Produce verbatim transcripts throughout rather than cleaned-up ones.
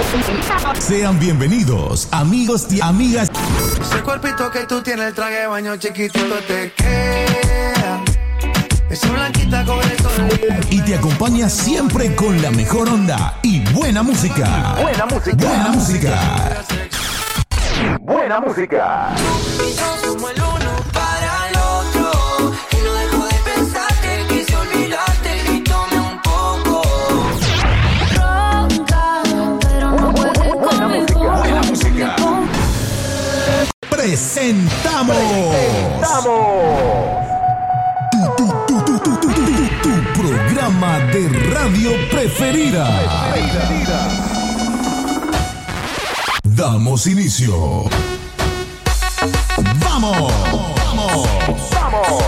Sean bienvenidos, amigos y amigas. Ese cuerpito que tú tienes, el traje de baño chiquitito te queda. Esa blanquita con el sol. Y te acompaña siempre con la mejor onda y buena música. Buena música. Buena música. Buena música. Y yo somos el uno para el otro. Y no dejo de pensarte, quise olvidarte y tomé un poco. Ronca, pero no puedes conmigo. Buena música. Presentamos. Presentamos. Tu, tu, tu, tu, tu, tu, tu, tu programa de radio preferida. Preferida. Damos inicio. ¡Vamos! ¡Vamos! ¡Vamos!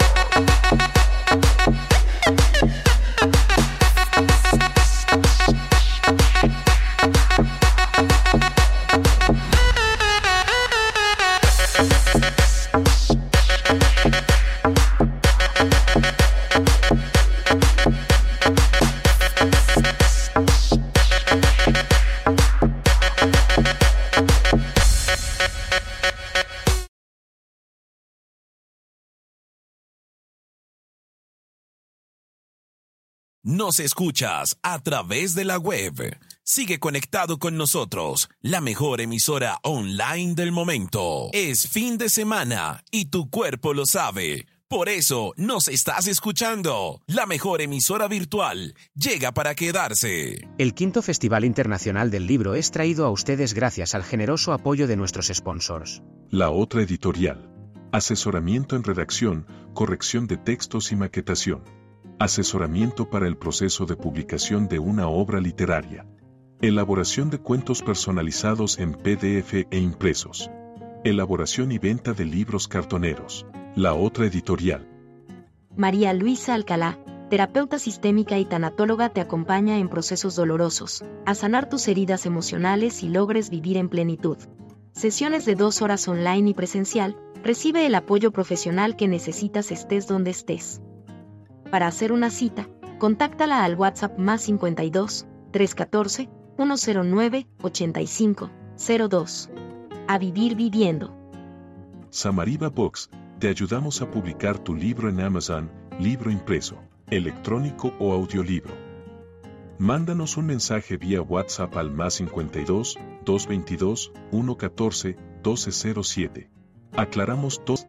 Nos escuchas a través de la web. Sigue conectado con nosotros. La mejor emisora online del momento. Es fin de semana y tu cuerpo lo sabe. Por eso nos estás escuchando. La mejor emisora virtual llega para quedarse. El quinto Festival Internacional del Libro es traído a ustedes gracias al generoso apoyo de nuestros sponsors. La Otra Editorial. Asesoramiento en redacción, corrección de textos y maquetación. Asesoramiento para el proceso de publicación de una obra literaria. Elaboración de cuentos personalizados en P D F e impresos. Elaboración y venta de libros cartoneros. La Otra Editorial. María Luisa Alcalá, terapeuta sistémica y tanatóloga, te acompaña en procesos dolorosos, a sanar tus heridas emocionales y logres vivir en plenitud. Sesiones de dos horas online y presencial, recibe el apoyo profesional que necesitas estés donde estés. Para hacer una cita, contáctala al WhatsApp más cincuenta y dos, trescientos catorce, ciento nueve, ochenta y cinco, cero dos. A vivir viviendo. Samariva Books, te ayudamos a publicar tu libro en Amazon, libro impreso, electrónico o audiolibro. Mándanos un mensaje vía WhatsApp al más cincuenta y dos, doscientos veintidós, ciento catorce, doce cero siete. Aclaramos todo.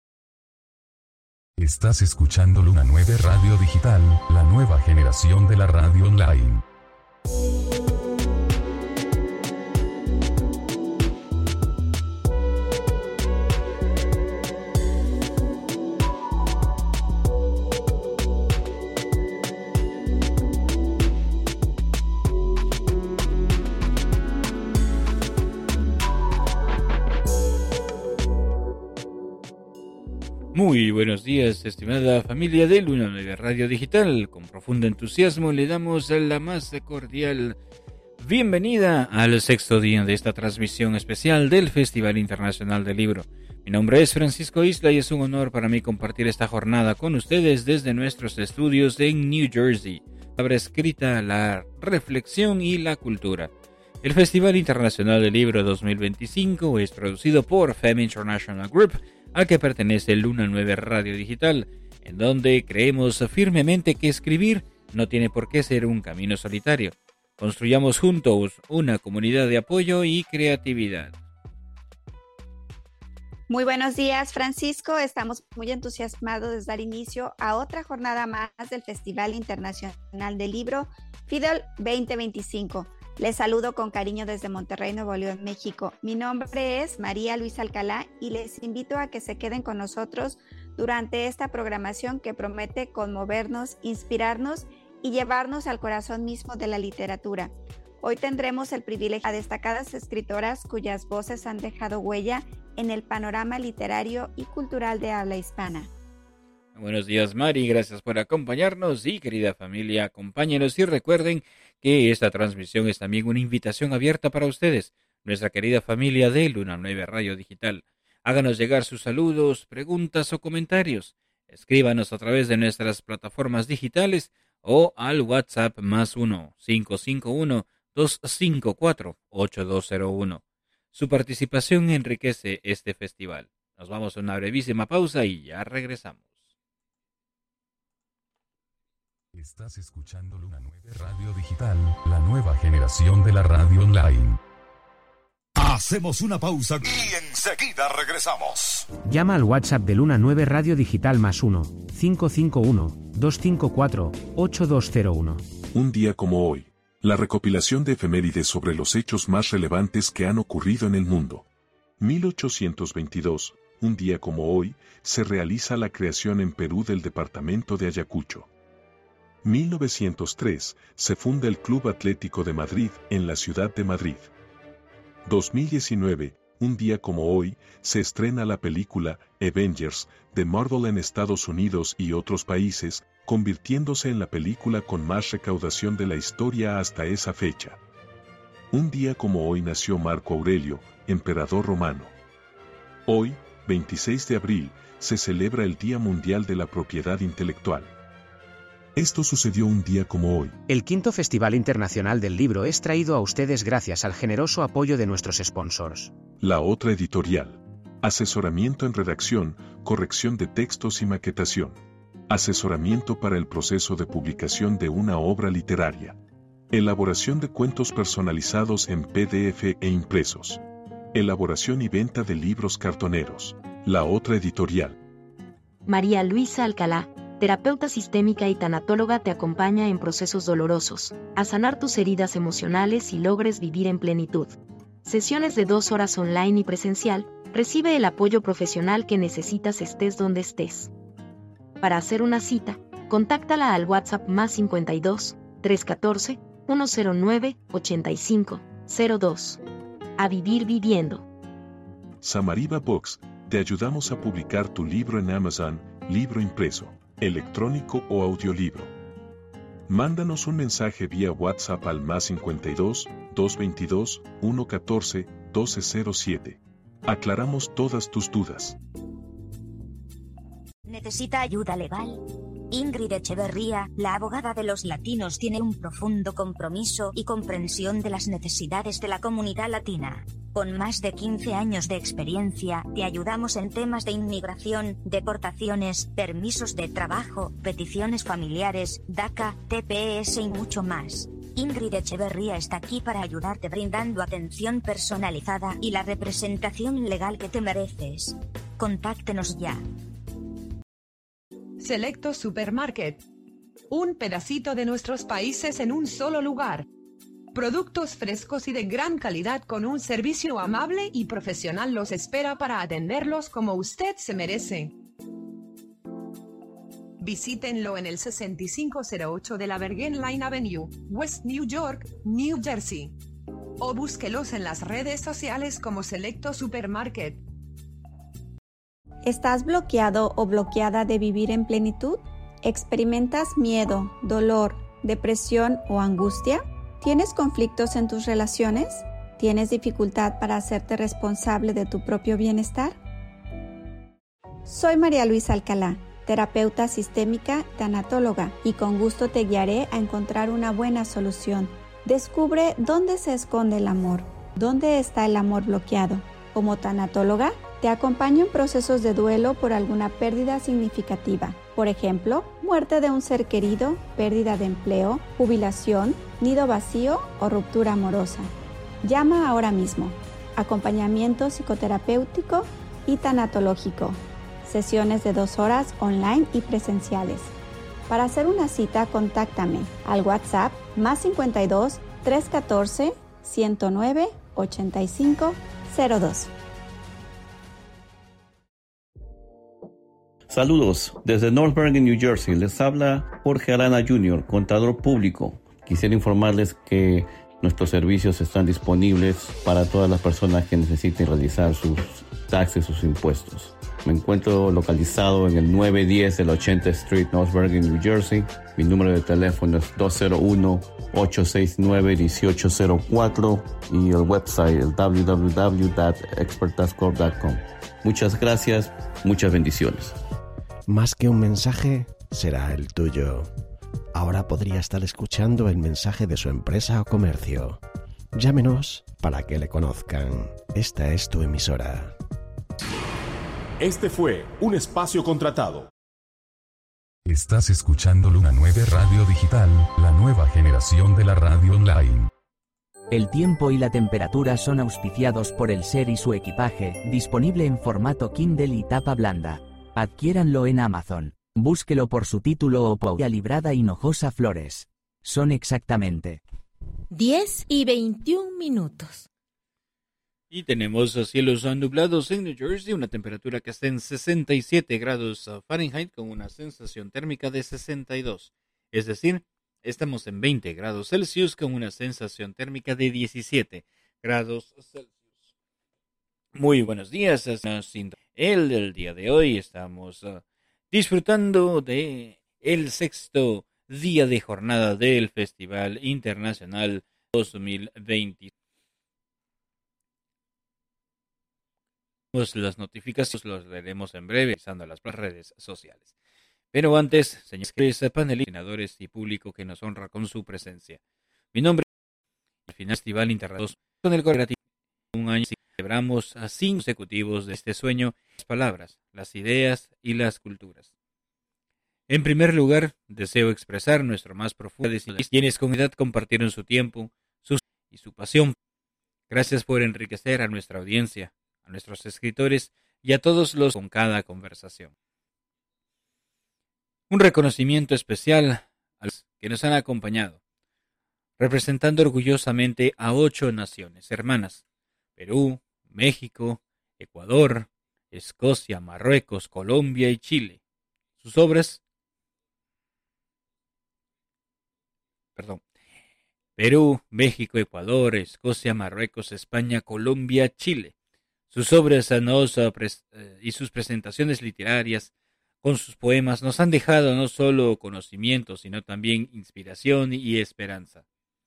Estás escuchando Luna nueve Radio Digital, la nueva generación de la radio online. Muy buenos días, estimada familia de Luna nueve Radio Digital. Con profundo entusiasmo le damos la más cordial bienvenida al sexto día de esta transmisión especial del Festival Internacional del Libro. Mi nombre es Francisco Isla y es un honor para mí compartir esta jornada con ustedes desde nuestros estudios en New Jersey. Palabra escrita, la reflexión y la cultura. El Festival Internacional del Libro dos mil veinticinco es producido por F E M International Group, al que pertenece Luna nueve Radio Digital, en donde creemos firmemente que escribir no tiene por qué ser un camino solitario. Construyamos juntos una comunidad de apoyo y creatividad. Muy buenos días, Francisco. Estamos muy entusiasmados de dar inicio a otra jornada más del Festival Internacional del Libro, FIDEL veinte veinticinco. Les saludo con cariño desde Monterrey, Nuevo León, México. Mi nombre es María Luisa Alcalá y les invito a que se queden con nosotros durante esta programación que promete conmovernos, inspirarnos y llevarnos al corazón mismo de la literatura. Hoy tendremos el privilegio a destacadas escritoras cuyas voces han dejado huella en el panorama literario y cultural de habla hispana. Buenos días, Mari, gracias por acompañarnos y querida familia, acompáñenos y recuerden que esta transmisión es también una invitación abierta para ustedes, nuestra querida familia de Luna nueve Radio Digital. Háganos llegar sus saludos, preguntas o comentarios. Escríbanos a través de nuestras plataformas digitales o al WhatsApp más uno, cinco cinco uno, dos cinco cuatro, ocho dos cero uno. Su participación enriquece este festival. Nos vamos a una brevísima pausa y ya regresamos. Estás escuchando Luna nueve Radio Digital, la nueva generación de la radio online. Hacemos una pausa y enseguida regresamos. Llama al WhatsApp de Luna nueve Radio Digital más uno, cinco cinco uno, dos cinco cuatro, ocho dos cero uno. Un día como hoy, la recopilación de efemérides sobre los hechos más relevantes que han ocurrido en el mundo. mil ochocientos veintidós, un día como hoy, se realiza la creación en Perú del departamento de Ayacucho. mil novecientos tres, se funda el Club Atlético de Madrid en la ciudad de Madrid. dos mil diecinueve, un día como hoy, se estrena la película Avengers de Marvel en Estados Unidos y otros países, convirtiéndose en la película con más recaudación de la historia hasta esa fecha. Un día como hoy nació Marco Aurelio, emperador romano. Hoy, veintiséis de abril, se celebra el Día Mundial de la Propiedad Intelectual. Esto sucedió un día como hoy. El quinto Festival Internacional del Libro es traído a ustedes gracias al generoso apoyo de nuestros sponsors. La Otra Editorial. Asesoramiento en redacción, corrección de textos y maquetación. Asesoramiento para el proceso de publicación de una obra literaria. Elaboración de cuentos personalizados en P D F e impresos. Elaboración y venta de libros cartoneros. La Otra Editorial. María Luisa Alcalá, terapeuta sistémica y tanatóloga, te acompaña en procesos dolorosos, a sanar tus heridas emocionales y logres vivir en plenitud. Sesiones de dos horas online y presencial, recibe el apoyo profesional que necesitas estés donde estés. Para hacer una cita, contáctala al WhatsApp más cincuenta y dos, trescientos catorce, ciento nueve, ochenta y cinco, cero dos. A vivir viviendo. Samariva Books, te ayudamos a publicar tu libro en Amazon, libro impreso, electrónico o audiolibro. Mándanos un mensaje vía WhatsApp al más cincuenta y dos, doscientos veintidós, ciento catorce, doce cero siete. Aclaramos todas tus dudas. ¿Necesita ayuda legal? Ingrid Echeverría, la abogada de los latinos, tiene un profundo compromiso y comprensión de las necesidades de la comunidad latina. Con más de quince años de experiencia, te ayudamos en temas de inmigración, deportaciones, permisos de trabajo, peticiones familiares, DACA, T P S y mucho más. Ingrid Echeverría está aquí para ayudarte brindando atención personalizada y la representación legal que te mereces. Contáctenos ya. Selecto Supermarket. Un pedacito de nuestros países en un solo lugar. Productos frescos y de gran calidad con un servicio amable y profesional los espera para atenderlos como usted se merece. Visítenlo en el sesenta y cinco cero ocho de la Bergen Line Avenue, West New York, New Jersey. O búsquelos en las redes sociales como Selecto Supermarket. ¿Estás bloqueado o bloqueada de vivir en plenitud? ¿Experimentas miedo, dolor, depresión o angustia? ¿Tienes conflictos en tus relaciones? ¿Tienes dificultad para hacerte responsable de tu propio bienestar? Soy María Luisa Alcalá, terapeuta sistémica, tanatóloga, y con gusto te guiaré a encontrar una buena solución. Descubre dónde se esconde el amor, dónde está el amor bloqueado. Como tanatóloga, te acompaño en procesos de duelo por alguna pérdida significativa. Por ejemplo, muerte de un ser querido, pérdida de empleo, jubilación, nido vacío o ruptura amorosa. Llama ahora mismo. Acompañamiento psicoterapéutico y tanatológico. Sesiones de dos horas online y presenciales. Para hacer una cita, contáctame al WhatsApp más cincuenta y dos, trescientos catorce, ciento nueve, ochenta y cinco, cero dos. Saludos, desde North Bergen, New Jersey, les habla Jorge Arana junior, contador público. Quisiera informarles que nuestros servicios están disponibles para todas las personas que necesiten realizar sus taxes, sus impuestos. Me encuentro localizado en el nueve diez de la ochenta Street, North Bergen, New Jersey. Mi número de teléfono es dos cero uno, ocho seis nueve, uno ocho cero cuatro y el website el w w w punto expert tax corp punto com. Muchas gracias, muchas bendiciones. Más que un mensaje, será el tuyo. ahora podría estar escuchando el mensaje de su empresa o comercio. Llámenos para que le conozcan. Esta es tu emisora. Este fue un espacio contratado. Estás escuchando Luna nueve Radio Digital, la nueva generación de la radio online. El tiempo y la temperatura son auspiciados por el Ser y su equipaje, disponible en formato Kindle y tapa blanda. Adquiéranlo en Amazon. Búsquelo por su título o por Librada Hinojosa Flores. Son exactamente diez y veintiún minutos. Y tenemos cielos nublados en New Jersey, una temperatura que está en sesenta y siete grados Fahrenheit con una sensación térmica de sesenta y dos. Es decir, estamos en veinte grados Celsius con una sensación térmica de diecisiete grados Celsius. Muy buenos días. El del día de hoy estamos uh, disfrutando de el sexto día de jornada del Festival Internacional dos mil veinte. Las notificaciones los leeremos en breve, usando las redes sociales. Pero antes, señores panelistas y público que nos honra con su presencia. Mi nombre es el Festival Internacional con el Corporativo. Un año celebramos a cinco consecutivos de este sueño, las palabras, las ideas y las culturas. En primer lugar, deseo expresar nuestro más profundo deseo a quienes con comunidad compartieron su tiempo, su y su pasión. Gracias por enriquecer a nuestra audiencia, a nuestros escritores y a todos los con cada conversación. Un reconocimiento especial a los que nos han acompañado, representando orgullosamente a ocho naciones hermanas: Perú, México, Ecuador, Escocia, Marruecos, Colombia y Chile. Sus obras, perdón, Perú, México, Ecuador, Escocia, Marruecos, España, Colombia, Chile. Sus obras nos, uh, pres- uh, y sus presentaciones literarias con sus poemas nos han dejado no solo conocimiento, sino también inspiración y esperanza.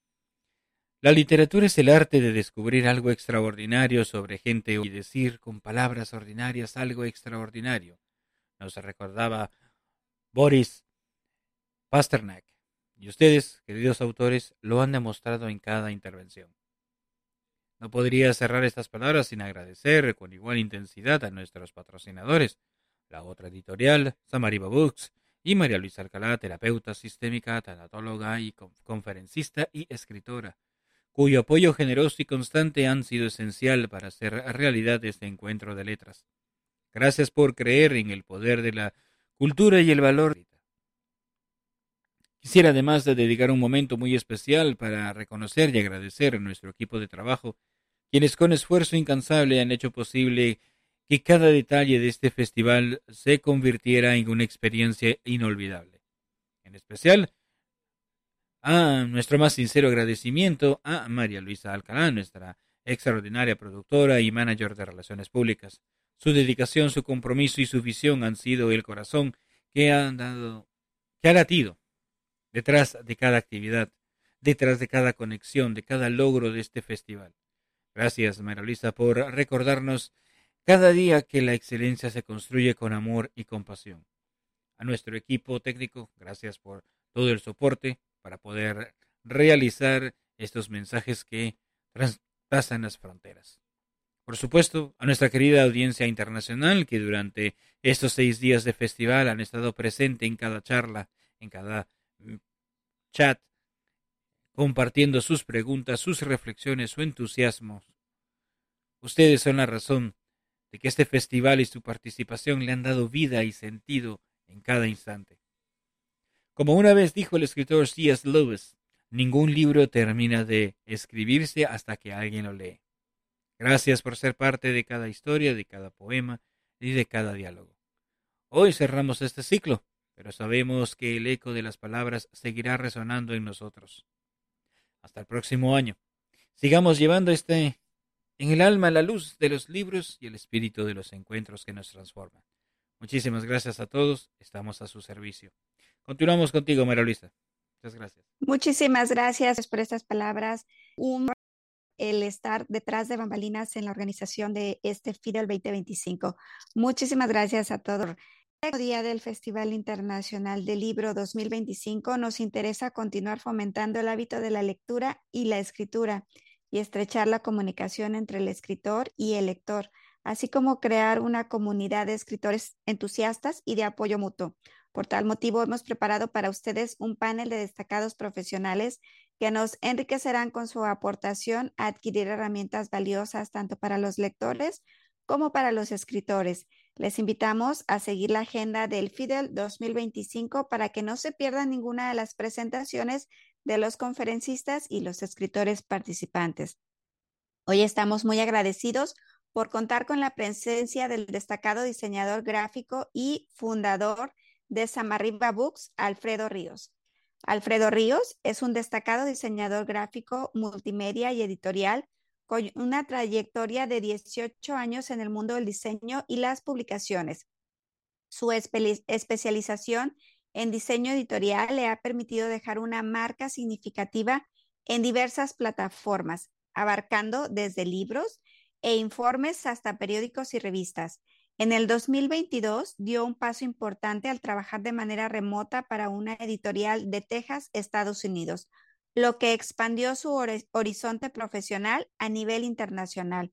La literatura es el arte de descubrir algo extraordinario sobre gente y decir con palabras ordinarias algo extraordinario. Nos recordaba Boris Pasternak. Y ustedes, queridos autores, lo han demostrado en cada intervención. No podría cerrar estas palabras sin agradecer con igual intensidad a nuestros patrocinadores, la otra editorial, Samariba Books, y María Luisa Alcalá, terapeuta sistémica, tanatóloga y conferencista y escritora, cuyo apoyo generoso y constante han sido esencial para hacer realidad este encuentro de letras. Gracias por creer en el poder de la cultura y el valor. Quisiera además de dedicar un momento muy especial para reconocer y agradecer a nuestro equipo de trabajo, quienes con esfuerzo incansable han hecho posible que cada detalle de este festival se convirtiera en una experiencia inolvidable. En especial, a nuestro más sincero agradecimiento a María Luisa Alcalá, nuestra extraordinaria productora y manager de relaciones públicas. Su dedicación, su compromiso y su visión han sido el corazón que han dado, que ha latido detrás de cada actividad, detrás de cada conexión, de cada logro de este festival. Gracias, María Luisa, por recordarnos cada día que la excelencia se construye con amor y compasión. A nuestro equipo técnico, gracias por todo el soporte para poder realizar estos mensajes que traspasan las fronteras. Por supuesto, a nuestra querida audiencia internacional que durante estos seis días de festival han estado presente en cada charla, en cada chat, compartiendo sus preguntas, sus reflexiones, su entusiasmo. Ustedes son la razón de que este festival y su participación le han dado vida y sentido en cada instante. Como una vez dijo el escritor C S Lewis, ningún libro termina de escribirse hasta que alguien lo lee. Gracias por ser parte de cada historia, de cada poema y de cada diálogo. Hoy cerramos este ciclo, pero sabemos que el eco de las palabras seguirá resonando en nosotros. Hasta el próximo año. Sigamos llevando este en el alma la luz de los libros y el espíritu de los encuentros que nos transforman. Muchísimas gracias a todos. Estamos a su servicio. Continuamos contigo, María Luisa. Muchas gracias. Muchísimas gracias por estas palabras. Un el estar detrás de bambalinas en la organización de este Fidel veinte veinticinco. Muchísimas gracias a todos. día del Festival Internacional del Libro dos mil veinticinco, nos interesa continuar fomentando el hábito de la lectura y la escritura y estrechar la comunicación entre el escritor y el lector, así como crear una comunidad de escritores entusiastas y de apoyo mutuo. Por tal motivo, hemos preparado para ustedes un panel de destacados profesionales que nos enriquecerán con su aportación a adquirir herramientas valiosas tanto para los lectores como para los escritores. Les invitamos a seguir la agenda del FIDEL dos mil veinticinco para que no se pierdan ninguna de las presentaciones de los conferencistas y los escritores participantes. Hoy estamos muy agradecidos por contar con la presencia del destacado diseñador gráfico y fundador de Samarriba Books, Alfredo Ríos. Alfredo Ríos es un destacado diseñador gráfico, multimedia y editorial con una trayectoria de dieciocho años en el mundo del diseño y las publicaciones. Su espe- especialización en diseño editorial le ha permitido dejar una marca significativa en diversas plataformas, abarcando desde libros e informes hasta periódicos y revistas. En el dos mil veintidós dio un paso importante al trabajar de manera remota para una editorial de Texas, Estados Unidos, lo que expandió su hor- horizonte profesional a nivel internacional.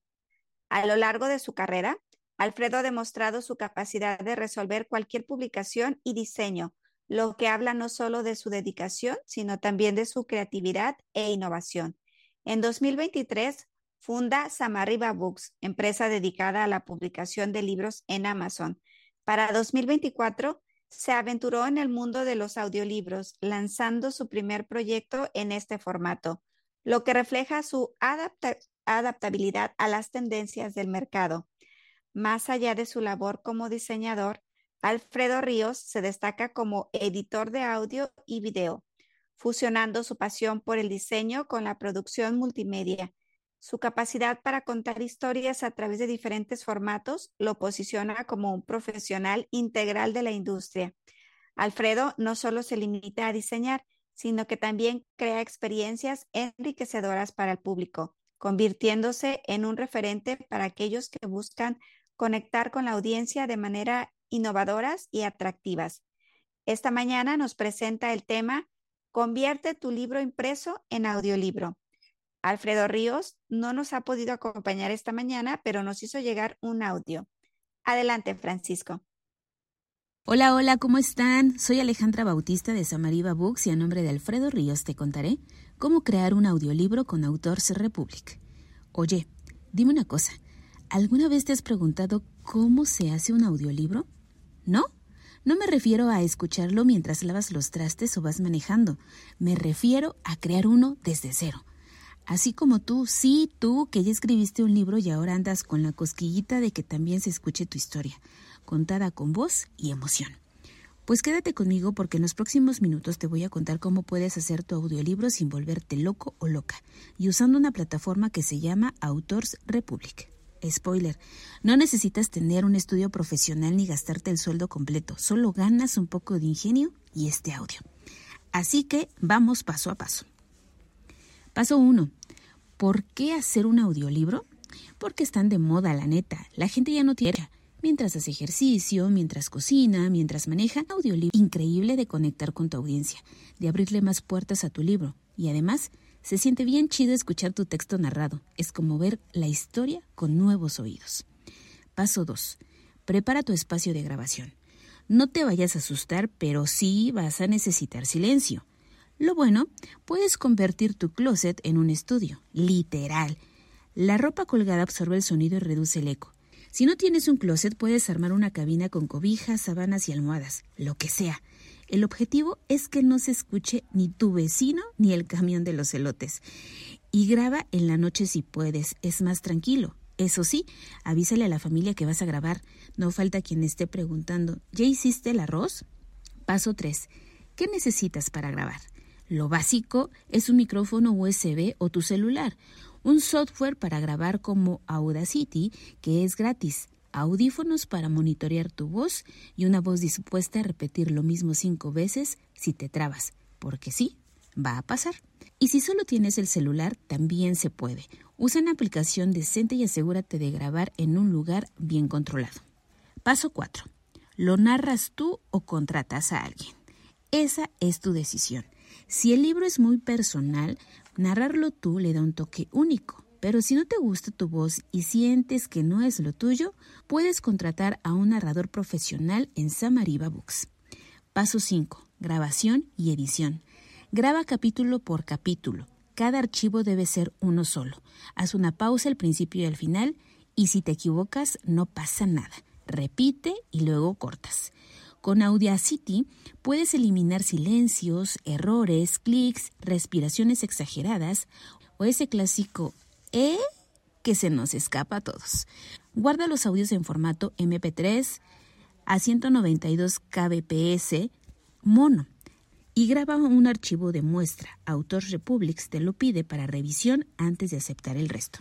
A lo largo de su carrera, Alfredo ha demostrado su capacidad de resolver cualquier publicación y diseño, lo que habla no solo de su dedicación, sino también de su creatividad e innovación. En dos mil veintitrés, funda Samarriba Books, empresa dedicada a la publicación de libros en Amazon. Para dos mil veinticuatro, se aventuró en el mundo de los audiolibros, lanzando su primer proyecto en este formato, lo que refleja su adapta- adaptabilidad a las tendencias del mercado. Más allá de su labor como diseñador, Alfredo Ríos se destaca como editor de audio y video, fusionando su pasión por el diseño con la producción multimedia. Su capacidad para contar historias a través de diferentes formatos lo posiciona como un profesional integral de la industria. Alfredo no solo se limita a diseñar, sino que también crea experiencias enriquecedoras para el público, convirtiéndose en un referente para aquellos que buscan conectar con la audiencia de manera innovadoras y atractivas. Esta mañana nos presenta el tema Convierte tu libro impreso en audiolibro. Alfredo Ríos no nos ha podido acompañar esta mañana, pero nos hizo llegar un audio. Adelante, Francisco. Hola, hola, ¿cómo están? Soy Alejandra Bautista de Samarriba Books y a nombre de Alfredo Ríos te contaré cómo crear un audiolibro con Autors Republic. Oye, dime una cosa, ¿alguna vez te has preguntado cómo se hace un audiolibro? ¿No? No me refiero a escucharlo mientras lavas los trastes o vas manejando. Me refiero a crear uno desde cero. Así como tú, sí, tú, que ya escribiste un libro y ahora andas con la cosquillita de que también se escuche tu historia, contada con voz y emoción. Pues quédate conmigo porque en los próximos minutos te voy a contar cómo puedes hacer tu audiolibro sin volverte loco o loca y usando una plataforma que se llama Autors Republic. Spoiler, no necesitas tener un estudio profesional ni gastarte el sueldo completo, solo ganas un poco de ingenio y este audio. Así que vamos paso a paso. Paso uno. ¿Por qué hacer un audiolibro? Porque están de moda, la neta. La gente ya no tiene. Mientras hace ejercicio, mientras cocina, mientras maneja, audiolibro increíble de conectar con tu audiencia, de abrirle más puertas a tu libro. Y además, se siente bien chido escuchar tu texto narrado. Es como ver la historia con nuevos oídos. Paso dos. Prepara tu espacio de grabación. No te vayas a asustar, pero sí vas a necesitar silencio. Lo bueno, puedes convertir tu closet en un estudio, literal. La ropa colgada absorbe el sonido y reduce el eco. Si no tienes un closet, puedes armar una cabina con cobijas, sábanas y almohadas, lo que sea. El objetivo es que no se escuche ni tu vecino ni el camión de los elotes. Y graba en la noche si puedes, es más tranquilo. Eso sí, avísale a la familia que vas a grabar. No falta quien esté preguntando, ¿ya hiciste el arroz? Paso tres. ¿Qué necesitas para grabar? Lo básico es un micrófono U S B o tu celular, un software para grabar como Audacity, que es gratis, audífonos para monitorear tu voz y una voz dispuesta a repetir lo mismo cinco veces si te trabas, porque sí, va a pasar. Y si solo tienes el celular, también se puede. Usa una aplicación decente y asegúrate de grabar en un lugar bien controlado. Paso cuatro. ¿Lo narras tú o contratas a alguien? Esa es tu decisión. Si el libro es muy personal, narrarlo tú le da un toque único. Pero si no te gusta tu voz y sientes que no es lo tuyo, puedes contratar a un narrador profesional en Samariva Books. Paso cinco. Grabación y edición. Graba capítulo por capítulo. Cada archivo debe ser uno solo. Haz una pausa al principio y al final, y si te equivocas, no pasa nada. Repite y luego cortas. Con Audacity puedes eliminar silencios, errores, clics, respiraciones exageradas o ese clásico ¿eh? que se nos escapa a todos. Guarda los audios en formato eme pe tres a ciento noventa y dos kilobits mono y graba un archivo de muestra. Autors Republic te lo pide para revisión antes de aceptar el resto.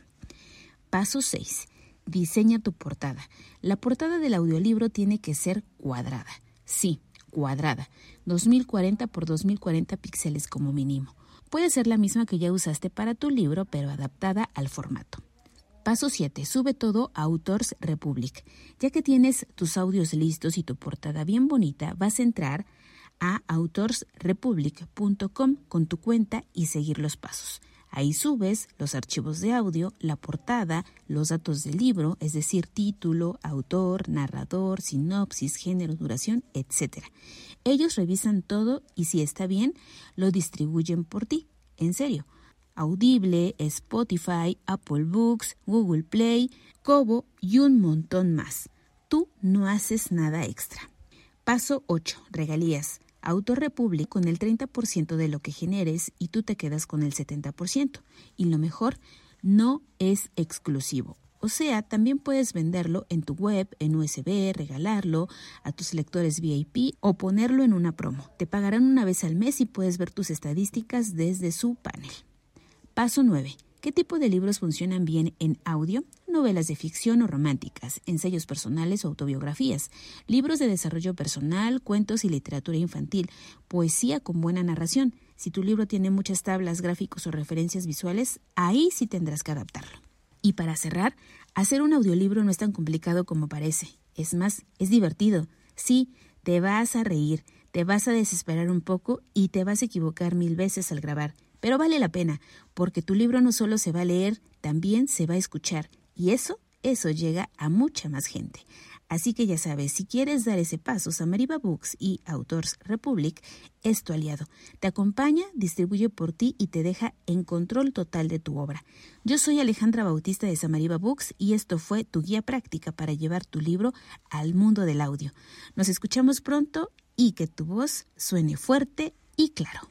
Paso seis. Diseña tu portada. La portada del audiolibro tiene que ser cuadrada. Sí, cuadrada. dos mil cuarenta por dos mil cuarenta píxeles como mínimo. Puede ser la misma que ya usaste para tu libro, pero adaptada al formato. Paso siete. Sube todo a Autors Republic. Ya que tienes tus audios listos y tu portada bien bonita, vas a entrar a autors republic punto com con tu cuenta y seguir los pasos. Ahí subes los archivos de audio, la portada, los datos del libro, es decir, título, autor, narrador, sinopsis, género, duración, etcétera. Ellos revisan todo y si está bien, lo distribuyen por ti. En serio. Audible, Spotify, Apple Books, Google Play, Kobo y un montón más. Tú no haces nada extra. Paso ocho. Regalías. Autor Republic con el treinta por ciento de lo que generes y tú te quedas con el setenta por ciento. Y lo mejor, no es exclusivo. O sea, también puedes venderlo en tu web, en U S B, regalarlo a tus lectores V I P o ponerlo en una promo. Te pagarán una vez al mes y puedes ver tus estadísticas desde su panel. Paso nueve. ¿Qué tipo de libros funcionan bien en audio? Novelas de ficción o románticas, ensayos personales o autobiografías, libros de desarrollo personal, cuentos y literatura infantil, poesía con buena narración. Si tu libro tiene muchas tablas, gráficos o referencias visuales, ahí sí tendrás que adaptarlo. Y para cerrar, hacer un audiolibro no es tan complicado como parece. Es más, es divertido. Sí, te vas a reír, te vas a desesperar un poco y te vas a equivocar mil veces al grabar. Pero vale la pena, porque tu libro no solo se va a leer, también se va a escuchar. Y eso, eso llega a mucha más gente. Así que ya sabes, si quieres dar ese paso, Samariva Books y Autors Republic es tu aliado. Te acompaña, distribuye por ti y te deja en control total de tu obra. Yo soy Alejandra Bautista de Samariva Books y esto fue tu guía práctica para llevar tu libro al mundo del audio. Nos escuchamos pronto y que tu voz suene fuerte y claro.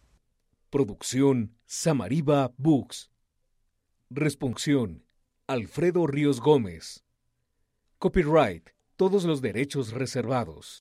Producción Samariva Books. Responsión Alfredo Ríos Gómez. Copyright, todos los derechos reservados.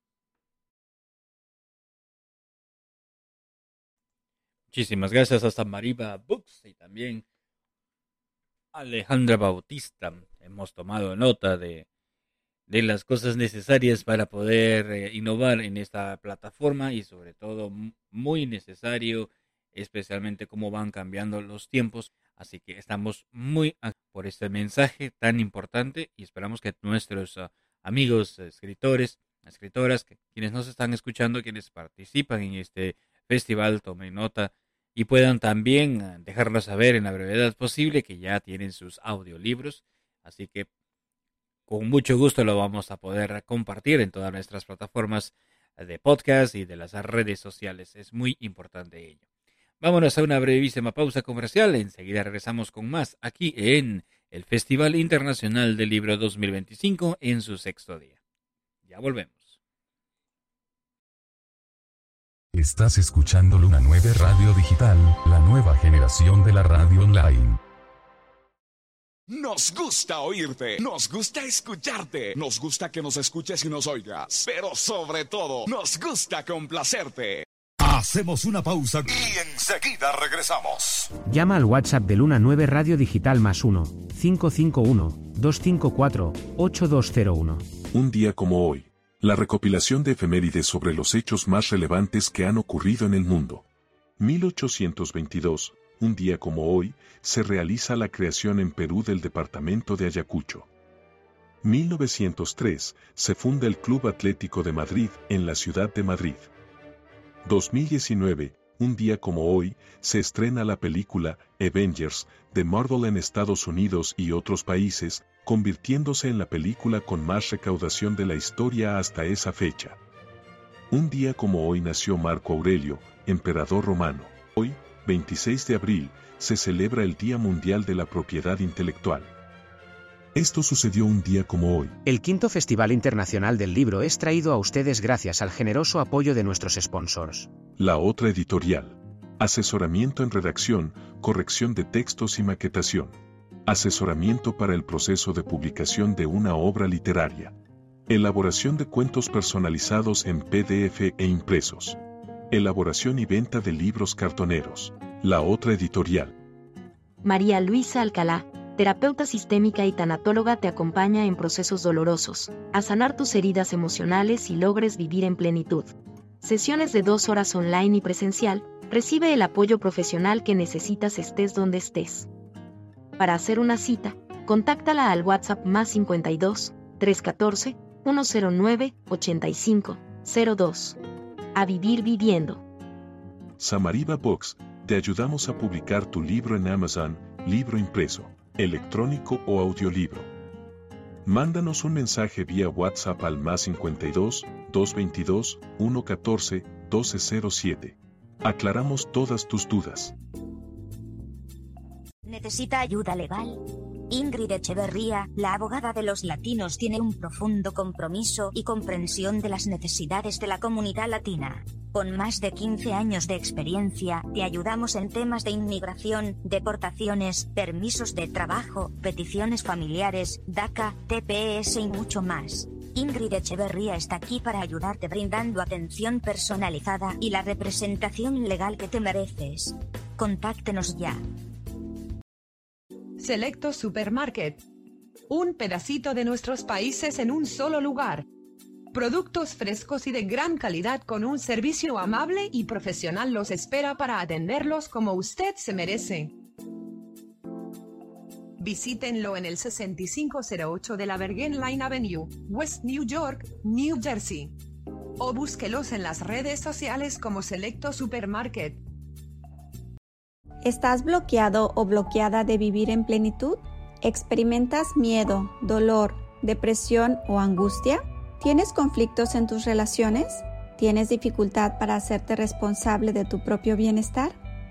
Muchísimas gracias a Samariva Books y también a Alejandra Bautista. Hemos tomado nota de, de las cosas necesarias para poder eh, innovar en esta plataforma y sobre todo muy necesario, especialmente cómo van cambiando los tiempos. Así que estamos muy por este mensaje tan importante y esperamos que nuestros uh, amigos escritores, escritoras, que, quienes nos están escuchando, quienes participan en este festival, tomen nota y puedan también uh, dejarnos saber en la brevedad posible que ya tienen sus audiolibros. Así que con mucho gusto lo vamos a poder compartir en todas nuestras plataformas de podcast y de las redes sociales. Es muy importante ello. Vámonos a una brevísima pausa comercial. Enseguida regresamos con más aquí en el Festival Internacional del Libro dos mil veinticinco en su sexto día. Ya volvemos. Estás escuchando Luna nueve Radio Digital, la nueva generación de la radio online. Nos gusta oírte, nos gusta escucharte, nos gusta que nos escuches y nos oigas, pero sobre todo, nos gusta complacerte. Hacemos una pausa y enseguida regresamos. Llama al WhatsApp de Luna nueve Radio Digital más uno, cinco cinco uno, dos cinco cuatro, ocho dos cero uno. Un día como hoy, la recopilación de efemérides sobre los hechos más relevantes que han ocurrido en el mundo. mil ochocientos veintidós, un día como hoy, se realiza la creación en Perú del departamento de Ayacucho. mil novecientos tres, se funda el Club Atlético de Madrid en la ciudad de Madrid. dos mil diecinueve, un día como hoy, se estrena la película Avengers de Marvel en Estados Unidos y otros países, convirtiéndose en la película con más recaudación de la historia hasta esa fecha. Un día como hoy nació Marco Aurelio, emperador romano. Hoy, veintiséis de abril, se celebra el Día Mundial de la Propiedad Intelectual. Esto sucedió un día como hoy. El quinto Festival Internacional del Libro es traído a ustedes gracias al generoso apoyo de nuestros sponsors. La Otra Editorial. Asesoramiento en redacción, corrección de textos y maquetación. Asesoramiento para el proceso de publicación de una obra literaria. Elaboración de cuentos personalizados en P D F e impresos. Elaboración y venta de libros cartoneros. La Otra Editorial. María Luisa Alcalá, terapeuta sistémica y tanatóloga, te acompaña en procesos dolorosos, a sanar tus heridas emocionales y logres vivir en plenitud. Sesiones de dos horas online y presencial, recibe el apoyo profesional que necesitas estés donde estés. Para hacer una cita, contáctala al WhatsApp más cincuenta y dos, trescientos catorce, ciento nueve, ochenta y cinco, cero dos. A vivir viviendo. Samariva Books, te ayudamos a publicar tu libro en Amazon, libro impreso, electrónico o audiolibro. Mándanos un mensaje vía WhatsApp al más cincuenta y dos, doscientos veintidós, ciento catorce, doce cero siete. Aclaramos todas tus dudas. ¿Necesita ayuda legal? Ingrid Echeverría, la abogada de los latinos, tiene un profundo compromiso y comprensión de las necesidades de la comunidad latina. Con más de quince años de experiencia, te ayudamos en temas de inmigración, deportaciones, permisos de trabajo, peticiones familiares, DACA, T P S y mucho más. Ingrid Echeverría está aquí para ayudarte brindando atención personalizada y la representación legal que te mereces. Contáctenos ya. Selecto Supermarket. Un pedacito de nuestros países en un solo lugar. Productos frescos y de gran calidad con un servicio amable y profesional los espera para atenderlos como usted se merece. Visítenlo en el sesenta y cinco cero ocho de la Bergen Line Avenue, West New York, New Jersey. O búsquelos en las redes sociales como Selecto Supermarket. ¿Estás bloqueado o bloqueada de vivir en plenitud? ¿Experimentas miedo, dolor, depresión o angustia? ¿Tienes conflictos en tus relaciones? ¿Tienes dificultad para hacerte responsable de tu propio bienestar?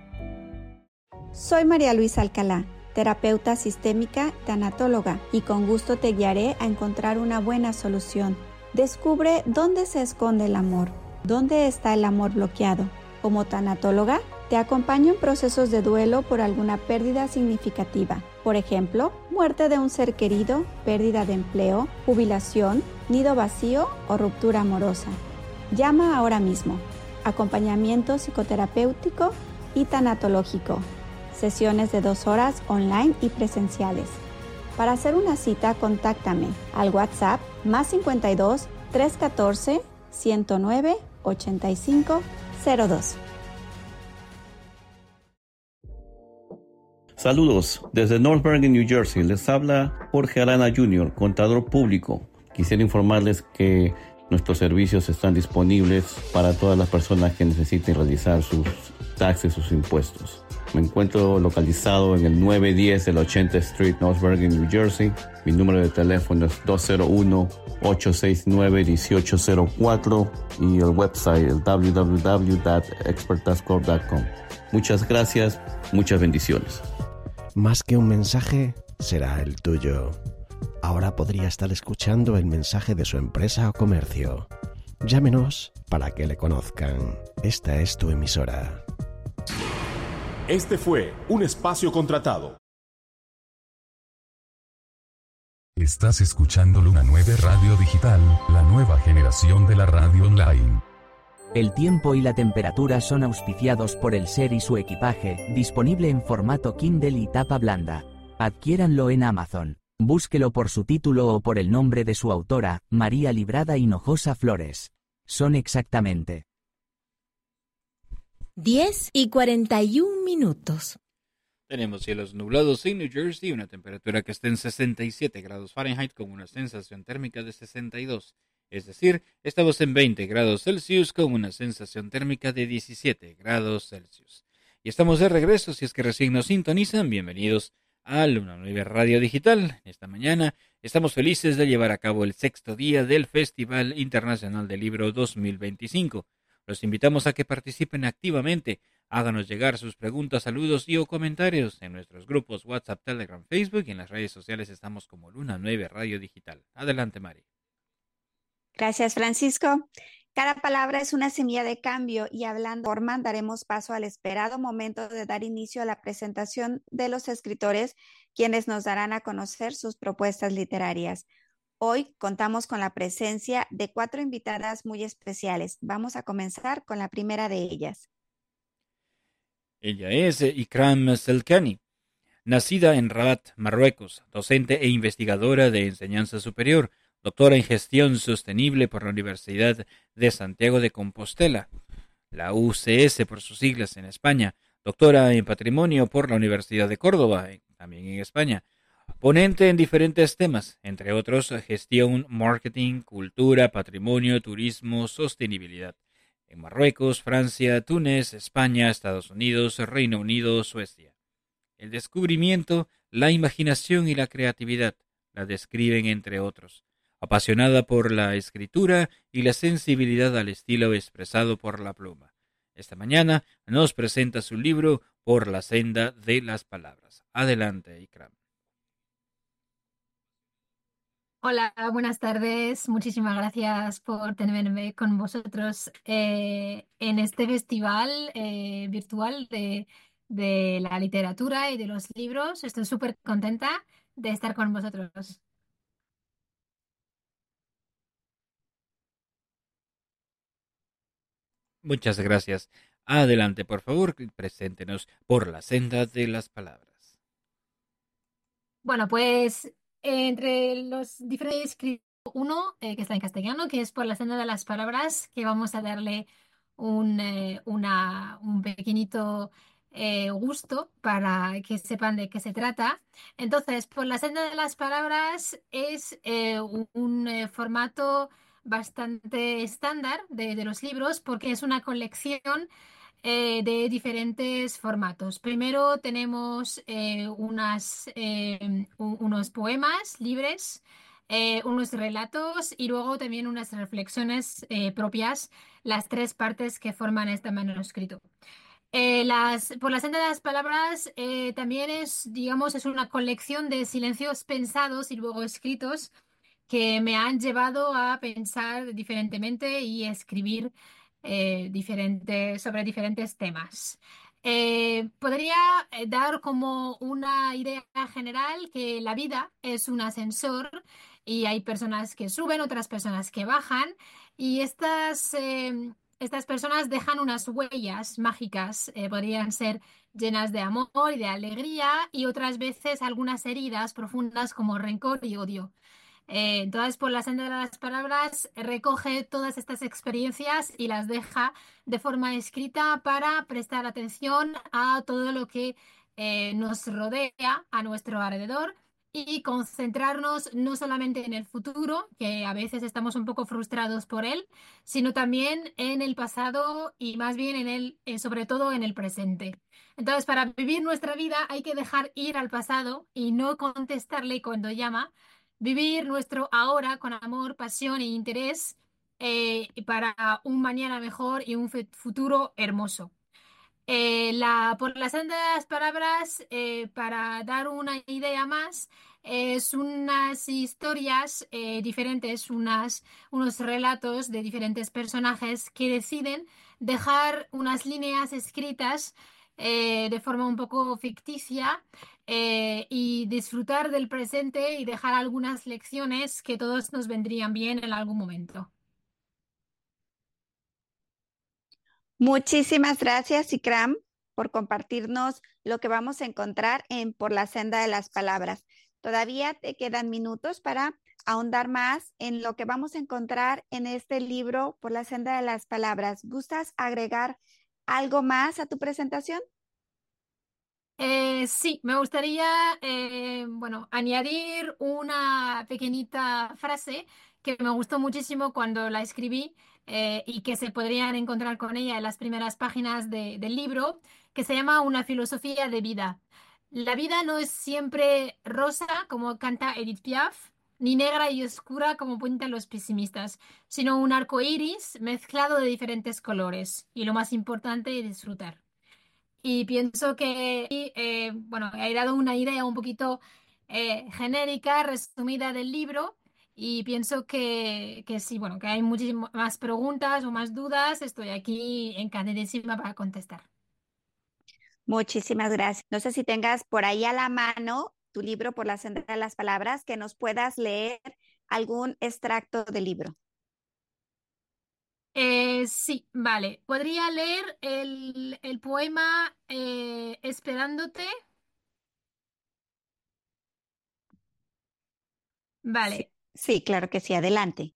Soy María Luisa Alcalá, terapeuta sistémica, tanatóloga, y con gusto te guiaré a encontrar una buena solución. Descubre dónde se esconde el amor, dónde está el amor bloqueado. Como tanatóloga, te acompaño en procesos de duelo por alguna pérdida significativa. Por ejemplo, muerte de un ser querido, pérdida de empleo, jubilación, nido vacío o ruptura amorosa. Llama ahora mismo. Acompañamiento psicoterapéutico y tanatológico. Sesiones de dos horas online y presenciales. Para hacer una cita, contáctame al WhatsApp más cincuenta y dos, trescientos catorce, ciento nueve, ochenta y cinco, cero dos. Saludos, desde North Bergen, New Jersey, les habla Jorge Arana junior, contador público. Quisiera informarles que nuestros servicios están disponibles para todas las personas que necesiten realizar sus taxes, sus impuestos. Me encuentro localizado en el nueve diez de la ochenta Street, North Bergen, New Jersey. Mi número de teléfono es dos cero uno, ocho seis nueve, uno ocho cero cuatro y el website es doble u doble u doble u punto expert tax corp punto com. Muchas gracias, muchas bendiciones. Más que un mensaje, será el tuyo. Ahora podría estar escuchando el mensaje de su empresa o comercio. Llámenos para que le conozcan. Esta es tu emisora. Este fue un espacio contratado. Estás escuchando Luna nueve Radio Digital, la nueva generación de la radio online. El tiempo y la temperatura son auspiciados por el ser y su equipaje, disponible en formato Kindle y tapa blanda. Adquiéranlo en Amazon. Búsquelo por su título o por el nombre de su autora, María Librada Hinojosa Flores. Son exactamente diez y cuarenta y un minutos. Tenemos cielos nublados en New Jersey, una temperatura que está en sesenta y siete grados Fahrenheit con una sensación térmica de sesenta y dos. Es decir, estamos en veinte grados Celsius con una sensación térmica de diecisiete grados Celsius. Y estamos de regreso, si es que recién nos sintonizan, bienvenidos a Luna Nueva Radio Digital. Esta mañana estamos felices de llevar a cabo el sexto día del Festival Internacional del Libro dos mil veinticinco. Los invitamos a que participen activamente. Háganos llegar sus preguntas, saludos y o comentarios en nuestros grupos WhatsApp, Telegram, Facebook y en las redes sociales estamos como Luna nueve Radio Digital. Adelante, Mari. Gracias, Francisco. Cada palabra es una semilla de cambio y hablando de forma daremos paso al esperado momento de dar inicio a la presentación de los escritores, quienes nos darán a conocer sus propuestas literarias. Hoy contamos con la presencia de cuatro invitadas muy especiales. Vamos a comenzar con la primera de ellas. Ella es Ikram Selkani, nacida en Rabat, Marruecos, docente e investigadora de enseñanza superior, doctora en gestión sostenible por la Universidad de Santiago de Compostela, la U C S por sus siglas en España, doctora en patrimonio por la Universidad de Córdoba, también en España, ponente en diferentes temas, entre otros gestión, marketing, cultura, patrimonio, turismo, sostenibilidad. En Marruecos, Francia, Túnez, España, Estados Unidos, Reino Unido, Suecia. El descubrimiento, la imaginación y la creatividad la describen entre otros. Apasionada por la escritura y la sensibilidad al estilo expresado por la pluma. Esta mañana nos presenta su libro Por la senda de las palabras. Adelante, Ikram. Hola, buenas tardes. Muchísimas gracias por tenerme con vosotros eh, en este festival eh, virtual de, de la literatura y de los libros. Estoy súper contenta de estar con vosotros. Muchas gracias. Adelante, por favor, preséntenos Por la senda de las palabras. Bueno, pues entre los diferentes escritos, uno eh, que está en castellano, que es Por la senda de las palabras, que vamos a darle un, eh, una, un pequeñito eh, gusto para que sepan de qué se trata. Entonces, Por la senda de las palabras es eh, un, un eh, formato bastante estándar de, de los libros porque es una colección Eh, de diferentes formatos. Primero tenemos eh, unas, eh, un- unos poemas libres, eh, unos relatos y luego también unas reflexiones eh, propias, las tres partes que forman este manuscrito. Eh, las, por la senda de las palabras eh, también es, digamos, es una colección de silencios pensados y luego escritos que me han llevado a pensar diferentemente y escribir eh, diferentes, sobre diferentes temas. Eh, podría eh, dar como una idea general que la vida es un ascensor y hay personas que suben, otras personas que bajan y estas, eh, estas personas dejan unas huellas mágicas, eh, podrían ser llenas de amor y de alegría y otras veces algunas heridas profundas como rencor y odio. Eh, entonces, por la senda de las palabras, recoge todas estas experiencias y las deja de forma escrita para prestar atención a todo lo que eh, nos rodea a nuestro alrededor y concentrarnos no solamente en el futuro, que a veces estamos un poco frustrados por él, sino también en el pasado y más bien en el, eh, sobre todo en el presente. Entonces, para vivir nuestra vida hay que dejar ir al pasado y no contestarle cuando llama. Vivir nuestro ahora con amor, pasión e interés eh, para un mañana mejor y un fe- futuro hermoso. Eh, la, por la senda de las palabras, eh, para dar una idea más, es unas historias eh, diferentes, unas, unos relatos de diferentes personajes que deciden dejar unas líneas escritas eh, de forma un poco ficticia eh, y disfrutar del presente y dejar algunas lecciones que todos nos vendrían bien en algún momento. Muchísimas gracias, Ikram, por compartirnos lo que vamos a encontrar en Por la senda de las palabras. Todavía te quedan minutos para ahondar más en lo que vamos a encontrar en este libro Por la senda de las palabras. ¿Gustas agregar algo más a tu presentación? Eh, sí, me gustaría, eh, bueno, añadir una pequeñita frase que me gustó muchísimo cuando la escribí eh, y que se podrían encontrar con ella en las primeras páginas de- del libro, que se llama Una filosofía de vida. La vida no es siempre rosa, como canta Edith Piaf, ni negra y oscura, como cuentan los pesimistas, sino un arco iris mezclado de diferentes colores. Y lo más importante es disfrutar. Y pienso que, eh, bueno, he dado una idea un poquito eh, genérica, resumida del libro, y pienso que, que sí, bueno, que hay muchísimas más preguntas o más dudas. Estoy aquí encantadísima para contestar. Muchísimas gracias. No sé si tengas por ahí a la mano tu libro Por la senda de las palabras, que nos puedas leer algún extracto del libro. Eh, sí, vale. ¿Podría leer el, el poema eh, Esperándote? Sí, Vale. sí, claro que sí, adelante.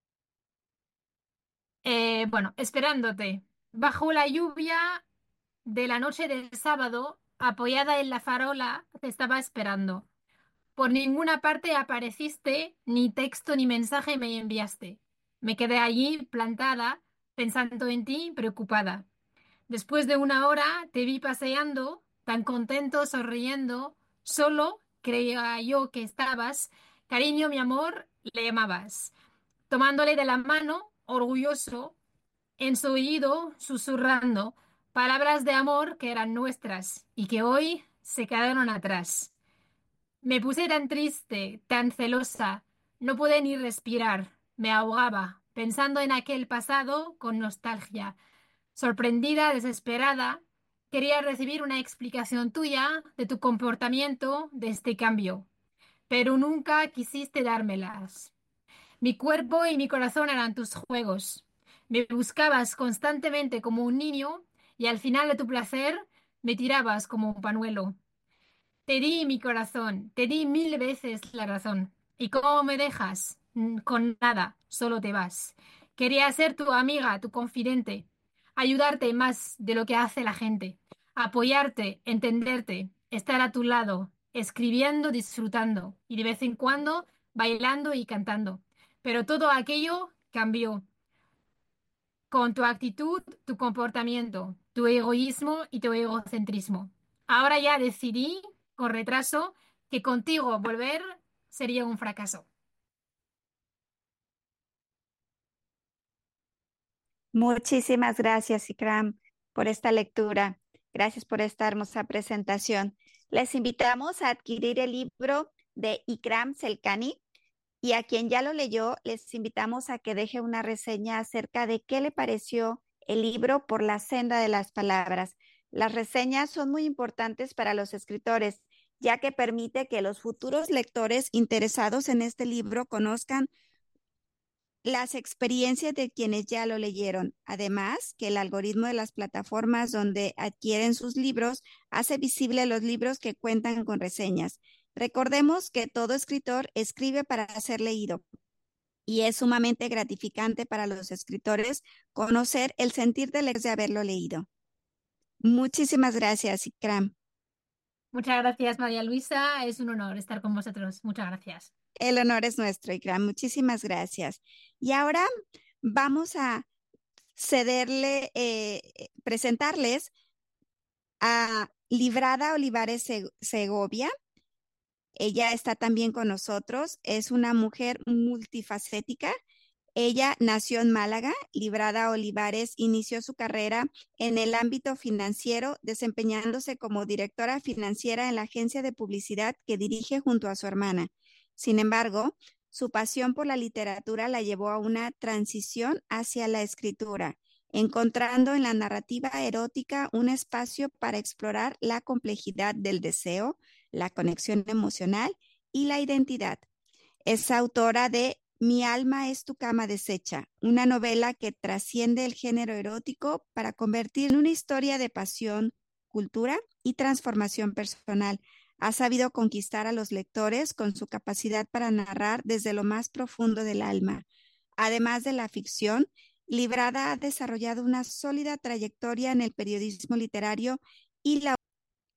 Eh, bueno, Esperándote. Bajo la lluvia de la noche del sábado, apoyada en la farola, te estaba esperando. Por ninguna parte apareciste, ni texto ni mensaje me enviaste. Me quedé allí plantada, pensando en ti, preocupada. Después de una hora te vi paseando, tan contento, sonriendo. Solo creía yo que estabas. Cariño, mi amor, le llamabas. Tomándole de la mano, orgulloso, en su oído, susurrando palabras de amor que eran nuestras y que hoy se quedaron atrás. Me puse tan triste, tan celosa, no pude ni respirar, me ahogaba, pensando en aquel pasado con nostalgia. Sorprendida, desesperada, quería recibir una explicación tuya de tu comportamiento, de este cambio, pero nunca quisiste dármelas. Mi cuerpo y mi corazón eran tus juegos. Me buscabas constantemente como un niño y al final de tu placer me tirabas como un pañuelo. Te di mi corazón, te di mil veces la razón. ¿Y cómo me dejas? Mm, Con nada, solo te vas. Quería ser tu amiga, tu confidente, ayudarte más de lo que hace la gente, apoyarte, entenderte, estar a tu lado, escribiendo, disfrutando y de vez en cuando bailando y cantando. Pero todo aquello cambió con tu actitud, tu comportamiento, tu egoísmo y tu egocentrismo. Ahora ya decidí, con retraso, que contigo volver sería un fracaso. Muchísimas gracias, Ikram, por esta lectura. Gracias por esta hermosa presentación. Les invitamos a adquirir el libro de Ikram Selkani y a quien ya lo leyó, les invitamos a que deje una reseña acerca de qué le pareció el libro Por la senda de las palabras. Las reseñas son muy importantes para los escritores, ya que permite que los futuros lectores interesados en este libro conozcan las experiencias de quienes ya lo leyeron. Además, que el algoritmo de las plataformas donde adquieren sus libros hace visible los libros que cuentan con reseñas. Recordemos que todo escritor escribe para ser leído y es sumamente gratificante para los escritores conocer el sentir del lector de haberlo leído. Muchísimas gracias, Ikram. Muchas gracias, María Luisa. Es un honor estar con vosotros. Muchas gracias. El honor es nuestro, Ikram. Muchísimas gracias. Y ahora vamos a cederle, eh, presentarles a Librada Olivares Segovia. Ella está también con nosotros. Es una mujer multifacética. Ella nació en Málaga. Librada Olivares inició su carrera en el ámbito financiero, desempeñándose como directora financiera en la agencia de publicidad que dirige junto a su hermana. Sin embargo, su pasión por la literatura la llevó a una transición hacia la escritura, encontrando en la narrativa erótica un espacio para explorar la complejidad del deseo, la conexión emocional y la identidad. Es autora de Mi alma es tu cama deshecha, una novela que trasciende el género erótico para convertir en una historia de pasión, cultura y transformación personal. Ha sabido conquistar a los lectores con su capacidad para narrar desde lo más profundo del alma. Además de la ficción, Librada ha desarrollado una sólida trayectoria en el periodismo literario y la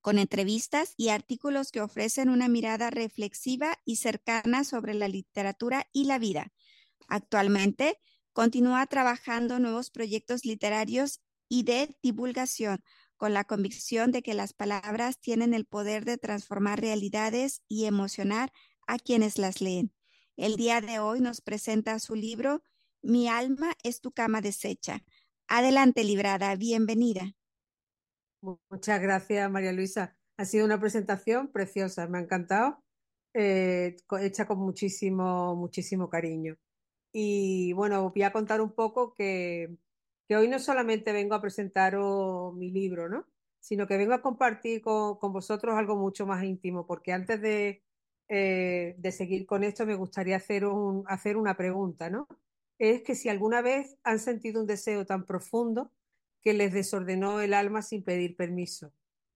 con entrevistas y artículos que ofrecen una mirada reflexiva y cercana sobre la literatura y la vida. Actualmente, continúa trabajando en nuevos proyectos literarios y de divulgación, con la convicción de que las palabras tienen el poder de transformar realidades y emocionar a quienes las leen. El día de hoy nos presenta su libro Mi alma es tu cama deshecha. Adelante, Librada, bienvenida. Muchas gracias, María Luisa. Ha sido una presentación preciosa, me ha encantado, eh, hecha con muchísimo, muchísimo cariño. Y bueno, voy a contar un poco que, que hoy no solamente vengo a presentaros mi libro, ¿no? Sino que vengo a compartir con, con vosotros algo mucho más íntimo, porque antes de, eh, de seguir con esto me gustaría hacer, un, hacer una pregunta, ¿no? Es que si alguna vez han sentido un deseo tan profundo que les desordenó el alma sin pedir permiso.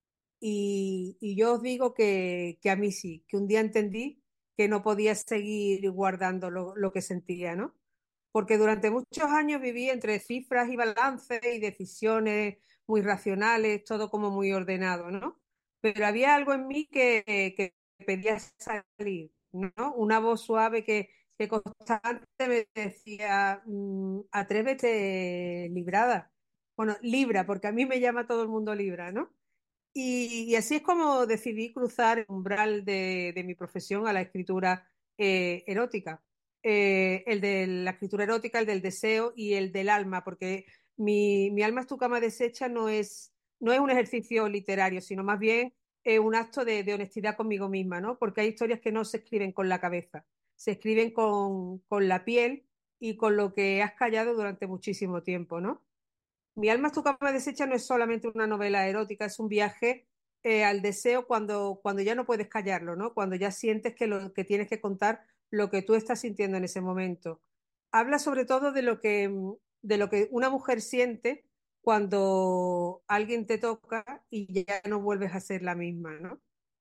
Y, y yo os digo que, que a mí sí, que un día entendí que no podía seguir guardando lo, lo que sentía, ¿no? Porque durante muchos años viví entre cifras y balances y decisiones muy racionales, todo como muy ordenado, ¿no? Pero había algo en mí que, que pedía salir, ¿no? Una voz suave que, que constante me decía, mmm, atrévete, Librada. Bueno, Libra, porque a mí me llama todo el mundo Libra, ¿no? Y, y así es como decidí cruzar el umbral de, de mi profesión a la escritura eh, erótica. Eh, el de la escritura erótica, el del deseo y el del alma, porque mi, mi alma es tu cama deshecha no es, no es un ejercicio literario, sino más bien eh, un acto de, de honestidad conmigo misma, ¿no? Porque hay historias que no se escriben con la cabeza, se escriben con, con la piel y con lo que has callado durante muchísimo tiempo, ¿no? Mi alma es tu cama deshecha no es solamente una novela erótica, es un viaje eh, al deseo cuando, cuando ya no puedes callarlo, ¿no? Cuando ya sientes que, lo, que tienes que contar lo que tú estás sintiendo en ese momento. Habla sobre todo de lo que, de lo que una mujer siente cuando alguien te toca y ya no vuelves a ser la misma, ¿no?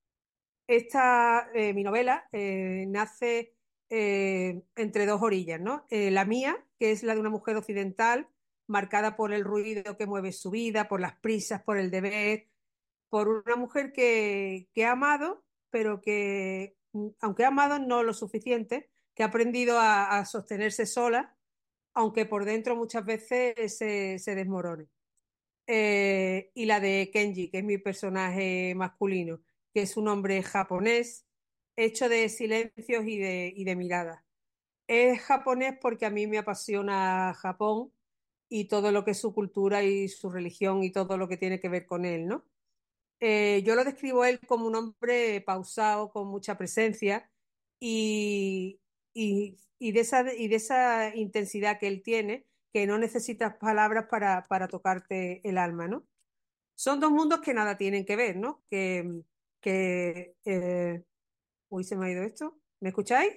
Esta, eh, mi novela, eh, nace eh, entre dos orillas, ¿no? Eh, la mía, que es la de una mujer occidental, marcada por el ruido que mueve su vida, por las prisas, por el deber, por una mujer que, que ha amado, pero que, aunque ha amado, no lo suficiente, que ha aprendido a, a sostenerse sola, aunque por dentro muchas veces se, se desmorone. Eh, y la de Kenji, que es mi personaje masculino, que es un hombre japonés, hecho de silencios y de, y de miradas. Es japonés porque a mí me apasiona Japón y todo lo que es su cultura y su religión y todo lo que tiene que ver con él, ¿no? Eh, yo lo describo a él como un hombre pausado, con mucha presencia y, y, y, de esa, y de esa intensidad que él tiene, que no necesitas palabras para, para tocarte el alma, ¿no? Son dos mundos que nada tienen que ver, ¿no? Que, que eh... uy, se me ha ido esto. ¿Me escucháis?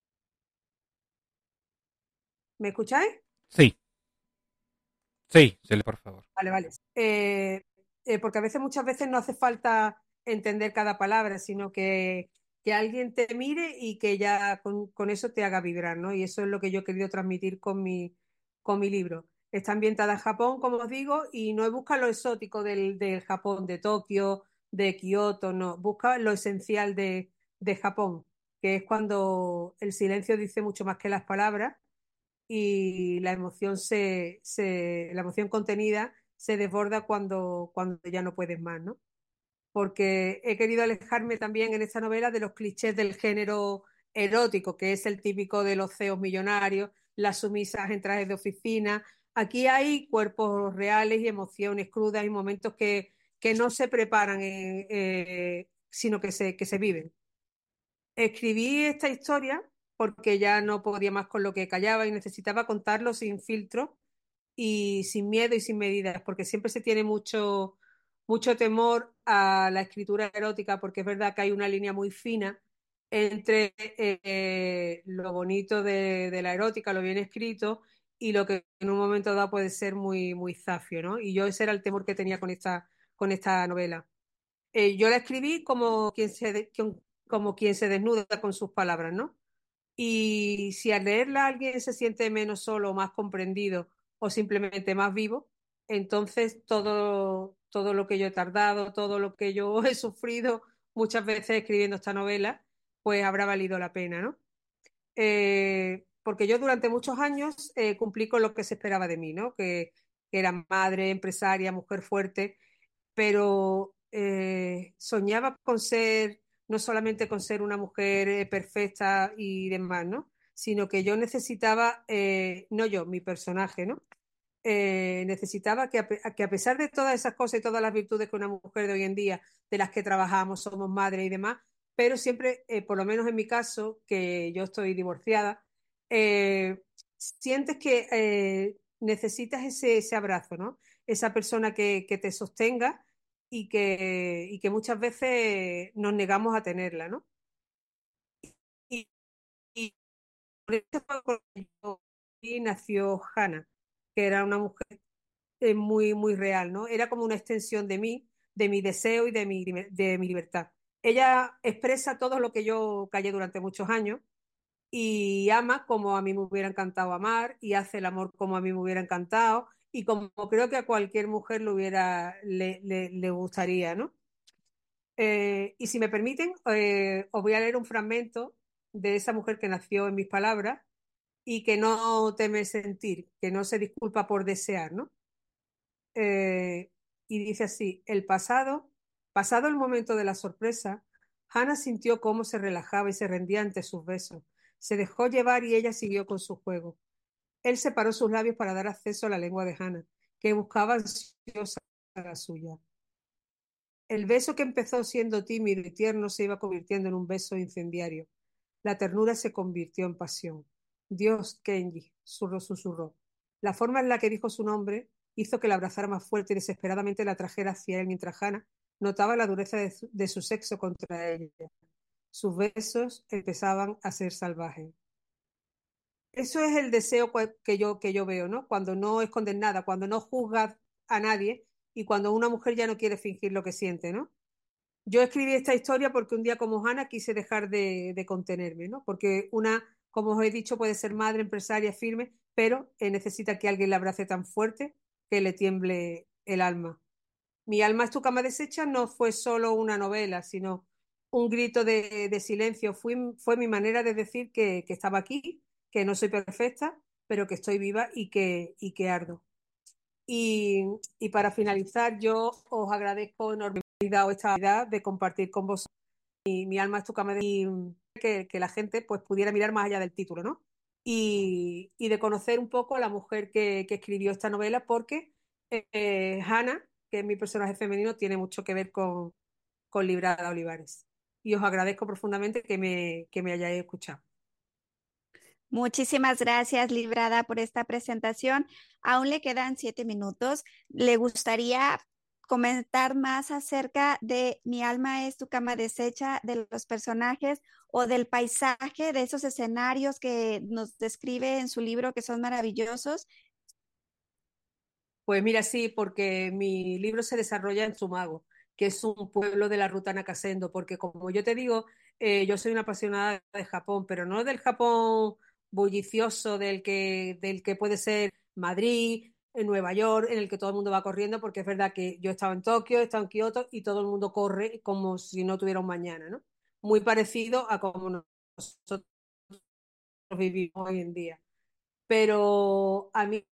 ¿Me escucháis? Sí. Sí, Cele, por favor. Vale, vale. Eh, eh, porque a veces, muchas veces no hace falta entender cada palabra, sino que, que alguien te mire y que ya con, con eso te haga vibrar, ¿no? Y eso es lo que yo he querido transmitir con mi, con mi libro. Está ambientada en Japón, como os digo, y no busca lo exótico del, del Japón, de Tokio, de Kioto, no. Busca lo esencial de, de Japón, que es cuando el silencio dice mucho más que las palabras y la emoción se, se la emoción contenida se desborda cuando, cuando ya no puedes más, ¿no? Porque he querido alejarme también en esta novela de los clichés del género erótico, que es el típico de los C E Os millonarios, las sumisas en trajes de oficina. Aquí hay cuerpos reales y emociones crudas y momentos que, que no se preparan, eh, eh, sino que se, que se viven. Escribí esta historia porque ya no podía más con lo que callaba y necesitaba contarlo sin filtro y sin miedo y sin medidas, porque siempre se tiene mucho, mucho temor a la escritura erótica, porque es verdad que hay una línea muy fina entre eh, lo bonito de, de la erótica, lo bien escrito, y lo que en un momento dado puede ser muy, muy zafio, ¿no? Y yo ese era el temor que tenía con esta, con esta novela. Eh, yo la escribí como quien se, de, como quien se desnuda con sus palabras, ¿no? Y si al leerla alguien se siente menos solo, más comprendido o simplemente más vivo, entonces todo, todo lo que yo he tardado, todo lo que yo he sufrido muchas veces escribiendo esta novela, pues habrá valido la pena, ¿no? Eh, porque yo durante muchos años eh, cumplí con lo que se esperaba de mí, ¿no? Que, que era madre, empresaria, mujer fuerte, pero eh, soñaba con ser, no solamente con ser una mujer eh, perfecta y demás, ¿no? Sino que yo necesitaba, eh, no yo, mi personaje, ¿no? Eh, necesitaba que a, que a pesar de todas esas cosas y todas las virtudes que una mujer de hoy en día, de las que trabajamos, somos madres y demás, pero siempre, eh, por lo menos en mi caso, que yo estoy divorciada, eh, sientes que eh, necesitas ese, ese abrazo, ¿no? Esa persona que, que te sostenga y que, y que muchas veces nos negamos a tenerla, ¿no? Y, y por eso fue cuando yo- y nació Hannah, que era una mujer eh, muy, muy real, ¿no? Era como una extensión de mí, de mi deseo y de mi, de mi libertad. Ella expresa todo lo que yo callé durante muchos años y ama como a mí me hubiera encantado amar y hace el amor como a mí me hubiera encantado y como creo que a cualquier mujer le hubiera, le, le, le gustaría, ¿no? Eh, y si me permiten, eh, os voy a leer un fragmento de esa mujer que nació en mis palabras y que no teme sentir, que no se disculpa por desear, ¿no? Eh, y dice así, el pasado, pasado el momento de la sorpresa, Hannah sintió cómo se relajaba y se rendía ante sus besos. Se dejó llevar y ella siguió con su juego. Él separó sus labios para dar acceso a la lengua de Hannah, que buscaba ansiosa la suya. El beso que empezó siendo tímido y tierno se iba convirtiendo en un beso incendiario. La ternura se convirtió en pasión. Dios, Kenji, susurró, susurró. La forma en la que dijo su nombre hizo que la abrazara más fuerte y desesperadamente la trajera hacia él mientras Hannah notaba la dureza de su, de su sexo contra ella. Sus besos empezaban a ser salvajes. Eso es el deseo que yo, que yo veo, ¿no? Cuando no escondes nada, cuando no juzgas a nadie y cuando una mujer ya no quiere fingir lo que siente, ¿no? Yo escribí esta historia porque un día como Hannah quise dejar de, de contenerme, ¿no? Porque una, como os he dicho, puede ser madre, empresaria, firme, pero eh, necesita que alguien la abrace tan fuerte que le tiemble el alma. Mi alma es tu cama deshecha no fue solo una novela, sino un grito de, de silencio. Fui, fue mi manera de decir que, que estaba aquí, que no soy perfecta, pero que estoy viva y que, y que ardo. Y, y para finalizar, yo os agradezco enormemente dado esta oportunidad de compartir con vosotros mi, mi alma es tu cama de y que, que la gente pues pudiera mirar más allá del título, ¿no? Y, y de conocer un poco a la mujer que, que escribió esta novela porque eh, Hannah, que es mi personaje femenino, tiene mucho que ver con, con Librada Olivares. Y os agradezco profundamente que me, que me hayáis escuchado. Muchísimas gracias, Librada, por esta presentación. Aún le quedan siete minutos. ¿Le gustaría comentar más acerca de Mi alma es tu cama deshecha, de los personajes o del paisaje, de esos escenarios que nos describe en su libro que son maravillosos? Pues mira, sí, porque mi libro se desarrolla en Tsumago, que es un pueblo de la ruta Nakasendo, porque como yo te digo, eh, yo soy una apasionada de Japón, pero no del Japón bullicioso del que, del que puede ser Madrid, en Nueva York, en el que todo el mundo va corriendo, porque es verdad que yo he estado en Tokio, he estado en Kioto y todo el mundo corre como si no tuviera un mañana, ¿no? Muy parecido a como nosotros vivimos hoy en día. Pero a mí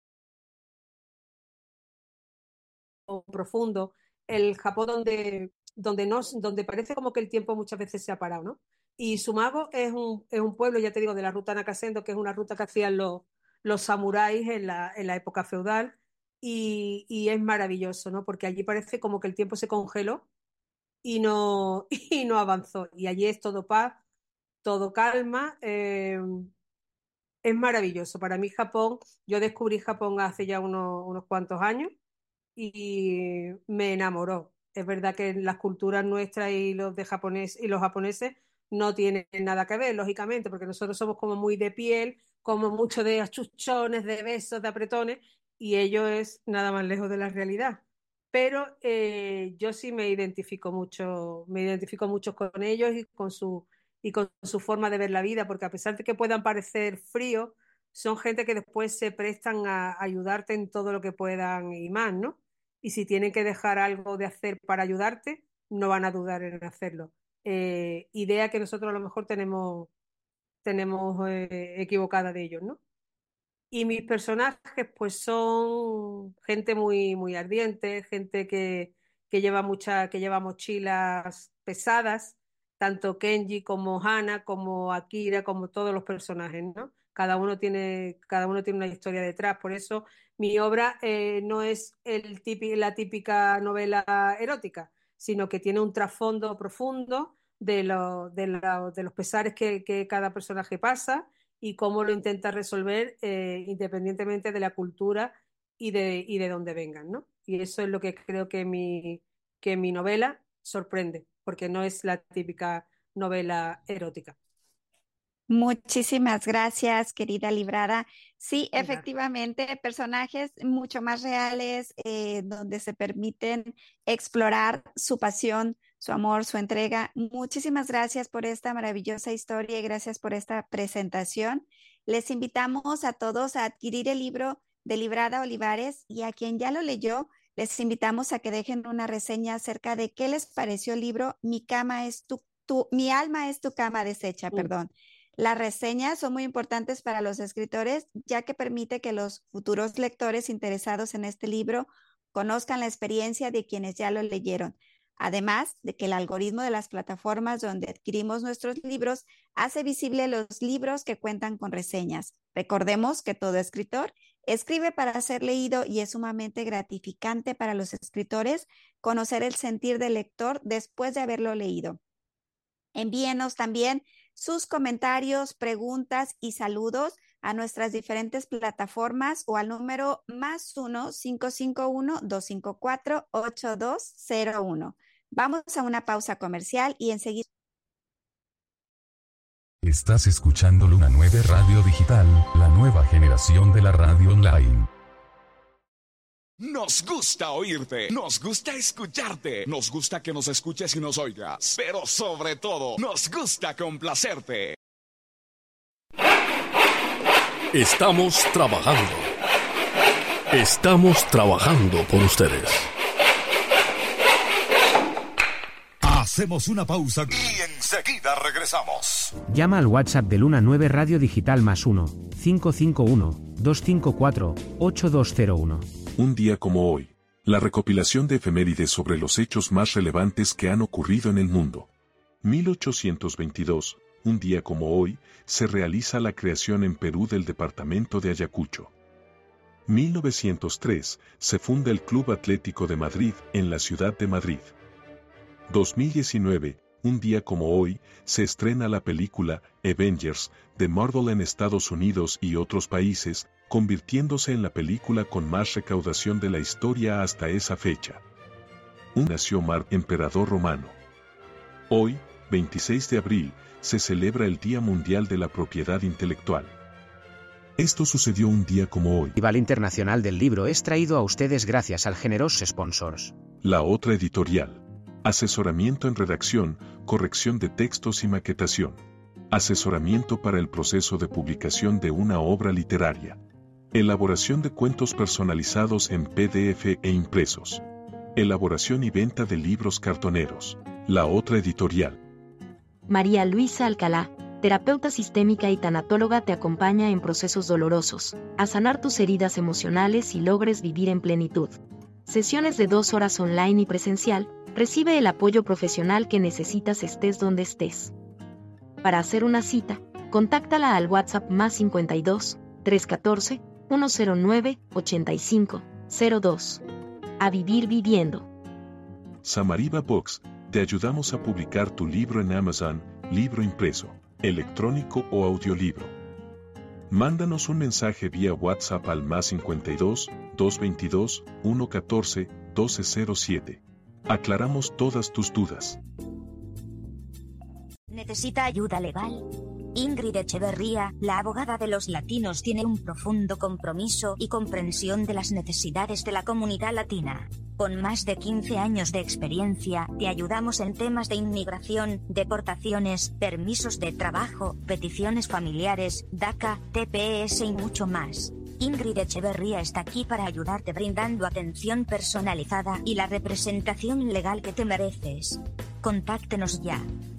profundo, el Japón donde, donde, no, donde parece como que el tiempo muchas veces se ha parado, ¿no? Y Sumago es un, es un pueblo, ya te digo, de la ruta Nakasendo, que es una ruta que hacían los, los samuráis en la, en la época feudal, y, y es maravilloso, ¿no? Porque allí parece como que el tiempo se congeló y no, y no avanzó. Y allí es todo paz, todo calma. Eh, es maravilloso. Para mí Japón, yo descubrí Japón hace ya unos, unos cuantos años y me enamoró. Es verdad que las culturas nuestras y los de japonés y los japoneses no tienen nada que ver, lógicamente, porque nosotros somos como muy de piel, como mucho de achuchones, de besos, de apretones, y ello es nada más lejos de la realidad. Pero eh, yo sí me identifico mucho, me identifico mucho con ellos y con su, y con su forma de ver la vida, porque a pesar de que puedan parecer fríos, son gente que después se prestan a ayudarte en todo lo que puedan y más, ¿no? y si tienen que dejar algo de hacer para ayudarte, no van a dudar en hacerlo. Eh, idea que nosotros a lo mejor tenemos, tenemos eh, equivocada de ellos, ¿no? Y mis personajes pues son gente muy, muy ardiente, gente que, que lleva mucha, que lleva mochilas pesadas, tanto Kenji como Hana, como Akira, como todos los personajes, ¿no? Cada uno tiene, cada uno tiene una historia detrás. Por eso mi obra eh, no es el típico, la típica novela erótica, sino que tiene un trasfondo profundo de, lo, de, lo, de los pesares que, que cada personaje pasa y cómo lo intenta resolver eh, independientemente de la cultura y de, y de dónde vengan, ¿no? Y eso es lo que creo que mi, que mi novela sorprende, porque no es la típica novela erótica. Muchísimas gracias, querida Librada. Sí, efectivamente, personajes mucho más reales, eh, donde se permiten explorar su pasión, su amor, su entrega. Muchísimas gracias por esta maravillosa historia y gracias por esta presentación. Les invitamos a todos a adquirir el libro de Librada Olivares y a quien ya lo leyó, les invitamos a que dejen una reseña acerca de qué les pareció el libro Mi cama es tu, tu mi alma es tu cama deshecha, uh. perdón. Las reseñas son muy importantes para los escritores, ya que permite que los futuros lectores interesados en este libro conozcan la experiencia de quienes ya lo leyeron. Además de que el algoritmo de las plataformas donde adquirimos nuestros libros hace visible los libros que cuentan con reseñas. Recordemos que todo escritor escribe para ser leído y es sumamente gratificante para los escritores conocer el sentir del lector después de haberlo leído. Envíenos también sus comentarios, preguntas y saludos a nuestras diferentes plataformas o al número más uno cinco cinco uno dos cinco cuatro ocho dos cero uno. Vamos a una pausa comercial y enseguida. Estás escuchando Luna nueve Radio Digital, la nueva generación de la radio online. Nos gusta oírte, nos gusta escucharte, nos gusta que nos escuches y nos oigas, pero sobre todo, nos gusta complacerte. Estamos trabajando. Estamos trabajando por ustedes. Hacemos una pausa y enseguida regresamos. Llama al WhatsApp de Luna nueve Radio Digital más uno, cinco cinco uno, dos cinco cuatro, ocho dos cero uno. Un día como hoy, la recopilación de efemérides sobre los hechos más relevantes que han ocurrido en el mundo. mil ochocientos veintidós, un día como hoy, se realiza la creación en Perú del departamento de Ayacucho. mil novecientos tres, se funda el Club Atlético de Madrid en la ciudad de Madrid. dos mil diecinueve, un día como hoy, se estrena la película Avengers de Marvel en Estados Unidos y otros países, convirtiéndose en la película con más recaudación de la historia hasta esa fecha. Un nació Marc, emperador romano. Hoy, veintiséis de abril, se celebra el Día Mundial de la Propiedad Intelectual. Esto sucedió un día como hoy. El Festival Internacional del Libro es traído a ustedes gracias al generoso sponsors. La otra editorial. Asesoramiento en redacción, corrección de textos y maquetación. Asesoramiento para el proceso de publicación de una obra literaria. Elaboración de cuentos personalizados en P D F e impresos. Elaboración y venta de libros cartoneros. La otra editorial. María Luisa Alcalá, terapeuta sistémica y tanatóloga, te acompaña en procesos dolorosos, a sanar tus heridas emocionales y logres vivir en plenitud. Sesiones de dos horas online y presencial. Recibe el apoyo profesional que necesitas estés donde estés. Para hacer una cita, contáctala al WhatsApp más cincuenta y dos, trescientos catorce, ciento nueve, ochenta y cinco, cero dos. A vivir viviendo. Samariva Books, te ayudamos a publicar tu libro en Amazon, libro impreso, electrónico o audiolibro. Mándanos un mensaje vía WhatsApp al más cincuenta y dos, doscientos veintidós, ciento catorce, doce cero siete. Aclaramos todas tus dudas. ¿Necesita ayuda legal? Ingrid Echeverría, la abogada de los latinos, tiene un profundo compromiso y comprensión de las necesidades de la comunidad latina. Con más de quince años de experiencia, te ayudamos en temas de inmigración, deportaciones, permisos de trabajo, peticiones familiares, DACA, T P S y mucho más. Ingrid Echeverría está aquí para ayudarte brindando atención personalizada y la representación legal que te mereces. Contáctenos ya.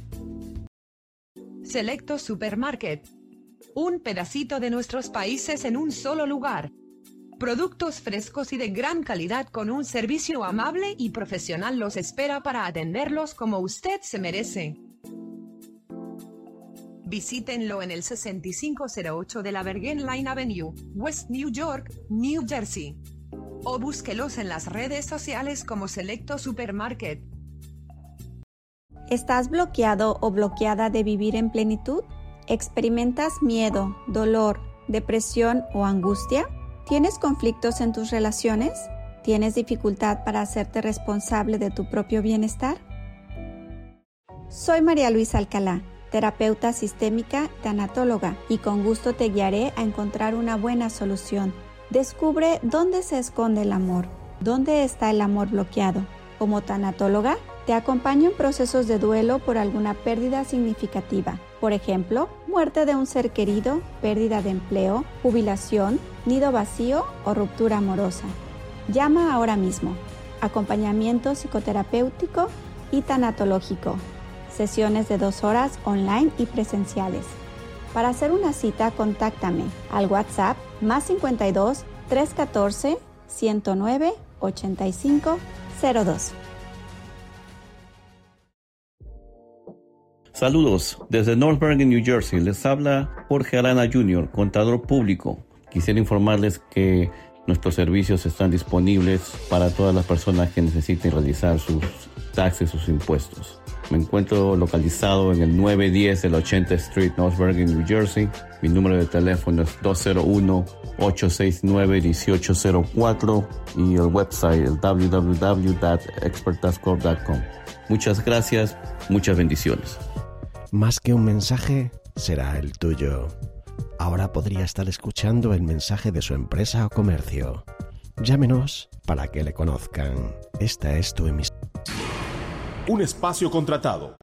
Selecto Supermarket. Un pedacito de nuestros países en un solo lugar. Productos frescos y de gran calidad con un servicio amable y profesional los espera para atenderlos como usted se merece. Visítenlo en el sesenta y cinco cero ocho de la Bergen Line Avenue, West New York, New Jersey. O búsquelos en las redes sociales como Selecto Supermarket. ¿Estás bloqueado o bloqueada de vivir en plenitud? ¿Experimentas miedo, dolor, depresión o angustia? ¿Tienes conflictos en tus relaciones? ¿Tienes dificultad para hacerte responsable de tu propio bienestar? Soy María Luisa Alcalá, terapeuta sistémica, tanatóloga, y con gusto te guiaré a encontrar una buena solución. Descubre dónde se esconde el amor, dónde está el amor bloqueado. Como tanatóloga, te acompaño en procesos de duelo por alguna pérdida significativa. Por ejemplo, muerte de un ser querido, pérdida de empleo, jubilación, nido vacío o ruptura amorosa. Llama ahora mismo. Acompañamiento psicoterapéutico y tanatológico. Sesiones de dos horas online y presenciales. Para hacer una cita, contáctame al WhatsApp más cincuenta y dos, trescientos catorce, ciento nueve, ochenta y cinco cero dos. Saludos, desde North Bergen, New Jersey, les habla Jorge Arana junior, contador público. Quisiera informarles que nuestros servicios están disponibles para todas las personas que necesiten realizar sus taxes, sus impuestos. Me encuentro localizado en el nueve diez de la ochenta Street, North Bergen, New Jersey. Mi número de teléfono es dos cero uno, ocho seis nueve, uno ocho cero cuatro y el website es w w w punto expert tax corp punto com. Muchas gracias, muchas bendiciones. Más que un mensaje, será el tuyo. Ahora podría estar escuchando el mensaje de su empresa o comercio. Llámenos para que le conozcan. Esta es tu emisión. Un espacio contratado.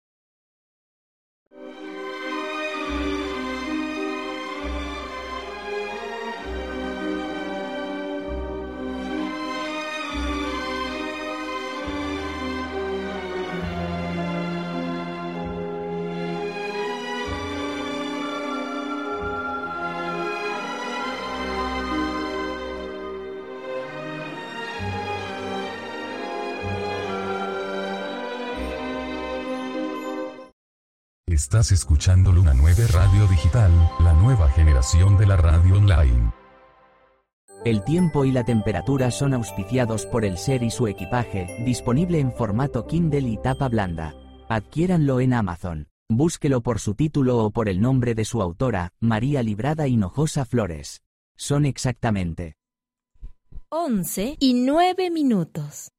Estás escuchando Luna nueve Radio Digital, la nueva generación de la radio online. El tiempo y la temperatura son auspiciados por el Ser y su equipaje, disponible en formato Kindle y tapa blanda. Adquiéranlo en Amazon. Búsquelo por su título o por el nombre de su autora, María Librada Hinojosa Flores. Son exactamente once y nueve minutos.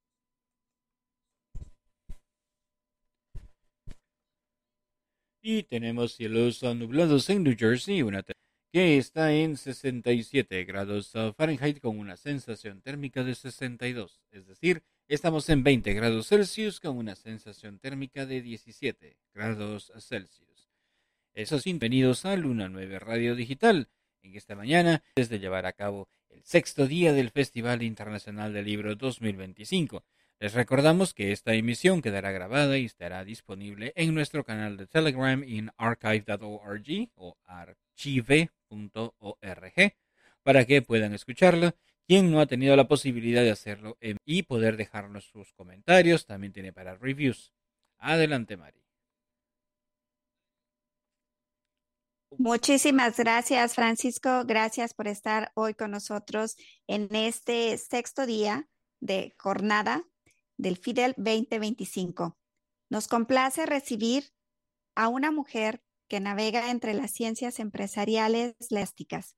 Y tenemos cielos nublados en New Jersey, una que está en sesenta y siete grados Fahrenheit con una sensación térmica de sesenta y dos. Es decir, estamos en veinte grados Celsius con una sensación térmica de diecisiete grados Celsius. Esos bienvenidos a Luna nueve Radio Digital. En esta mañana, desde llevar a cabo el sexto día del Festival Internacional del Libro dos mil veinticinco. Les recordamos que esta emisión quedará grabada y estará disponible en nuestro canal de Telegram en archive punto org o archive punto org para que puedan escucharlo. Quien no ha tenido la posibilidad de hacerlo y poder dejarnos sus comentarios, también tiene para reviews. Adelante, Mari. Muchísimas gracias, Francisco. Gracias por estar hoy con nosotros en este sexto día de jornada del Fidel veinte veinticinco. Nos complace recibir a una mujer que navega entre las ciencias empresariales plásticas.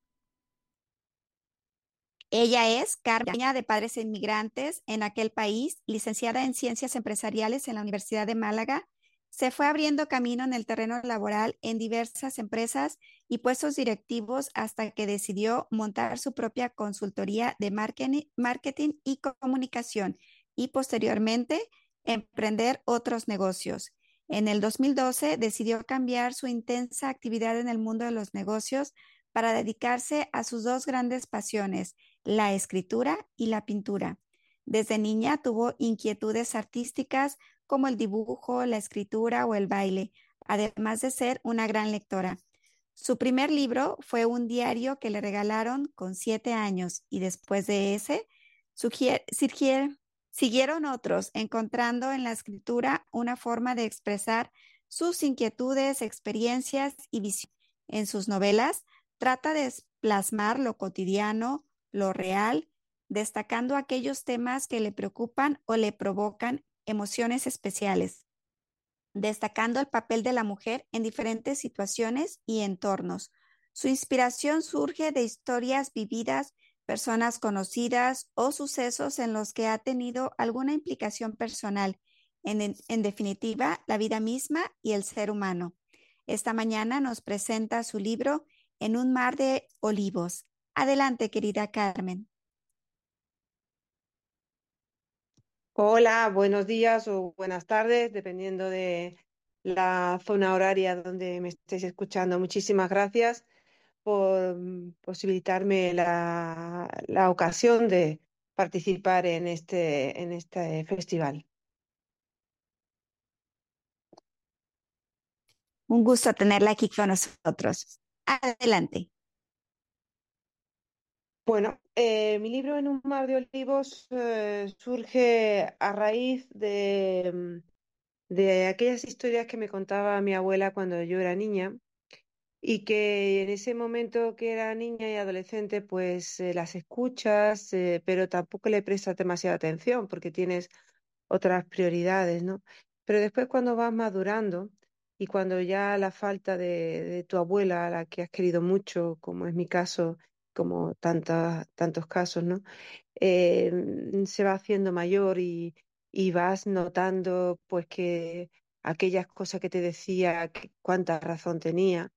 Ella es Carmen, de padres inmigrantes en aquel país, licenciada en Ciencias Empresariales en la Universidad de Málaga. Se fue abriendo camino en el terreno laboral en diversas empresas y puestos directivos hasta que decidió montar su propia consultoría de marketing, marketing y comunicación y posteriormente emprender otros negocios. En el dos mil doce decidió cambiar su intensa actividad en el mundo de los negocios para dedicarse a sus dos grandes pasiones, la escritura y la pintura. Desde niña tuvo inquietudes artísticas como el dibujo, la escritura o el baile, además de ser una gran lectora. Su primer libro fue un diario que le regalaron con siete años y después de ese sugier- sirgier- siguieron otros, encontrando en la escritura una forma de expresar sus inquietudes, experiencias y visiones. En sus novelas trata de plasmar lo cotidiano, lo real, destacando aquellos temas que le preocupan o le provocan emociones especiales, destacando el papel de la mujer en diferentes situaciones y entornos. Su inspiración surge de historias vividas, personas conocidas o sucesos en los que ha tenido alguna implicación personal, en, en, en definitiva, la vida misma y el ser humano. Esta mañana nos presenta su libro En un mar de olivos. Adelante, querida Carmen. Hola, buenos días o buenas tardes, dependiendo de la zona horaria donde me estéis escuchando. Muchísimas gracias por mm, posibilitarme la, la ocasión de participar en este, en este festival. Un gusto tenerla aquí con nosotros. Adelante. Bueno, eh, mi libro En un mar de olivos eh, surge a raíz de, mm, de aquellas historias que me contaba mi abuela cuando yo era niña y que en ese momento que era niña y adolescente pues eh, las escuchas, eh, pero tampoco le prestas demasiada atención porque tienes otras prioridades, ¿no? Pero después cuando vas madurando y cuando ya la falta de, de tu abuela, a la que has querido mucho, como es mi caso, como tantas, tantos casos, ¿no? Eh, se va haciendo mayor y, y vas notando pues que aquellas cosas que te decía, que cuánta razón tenía.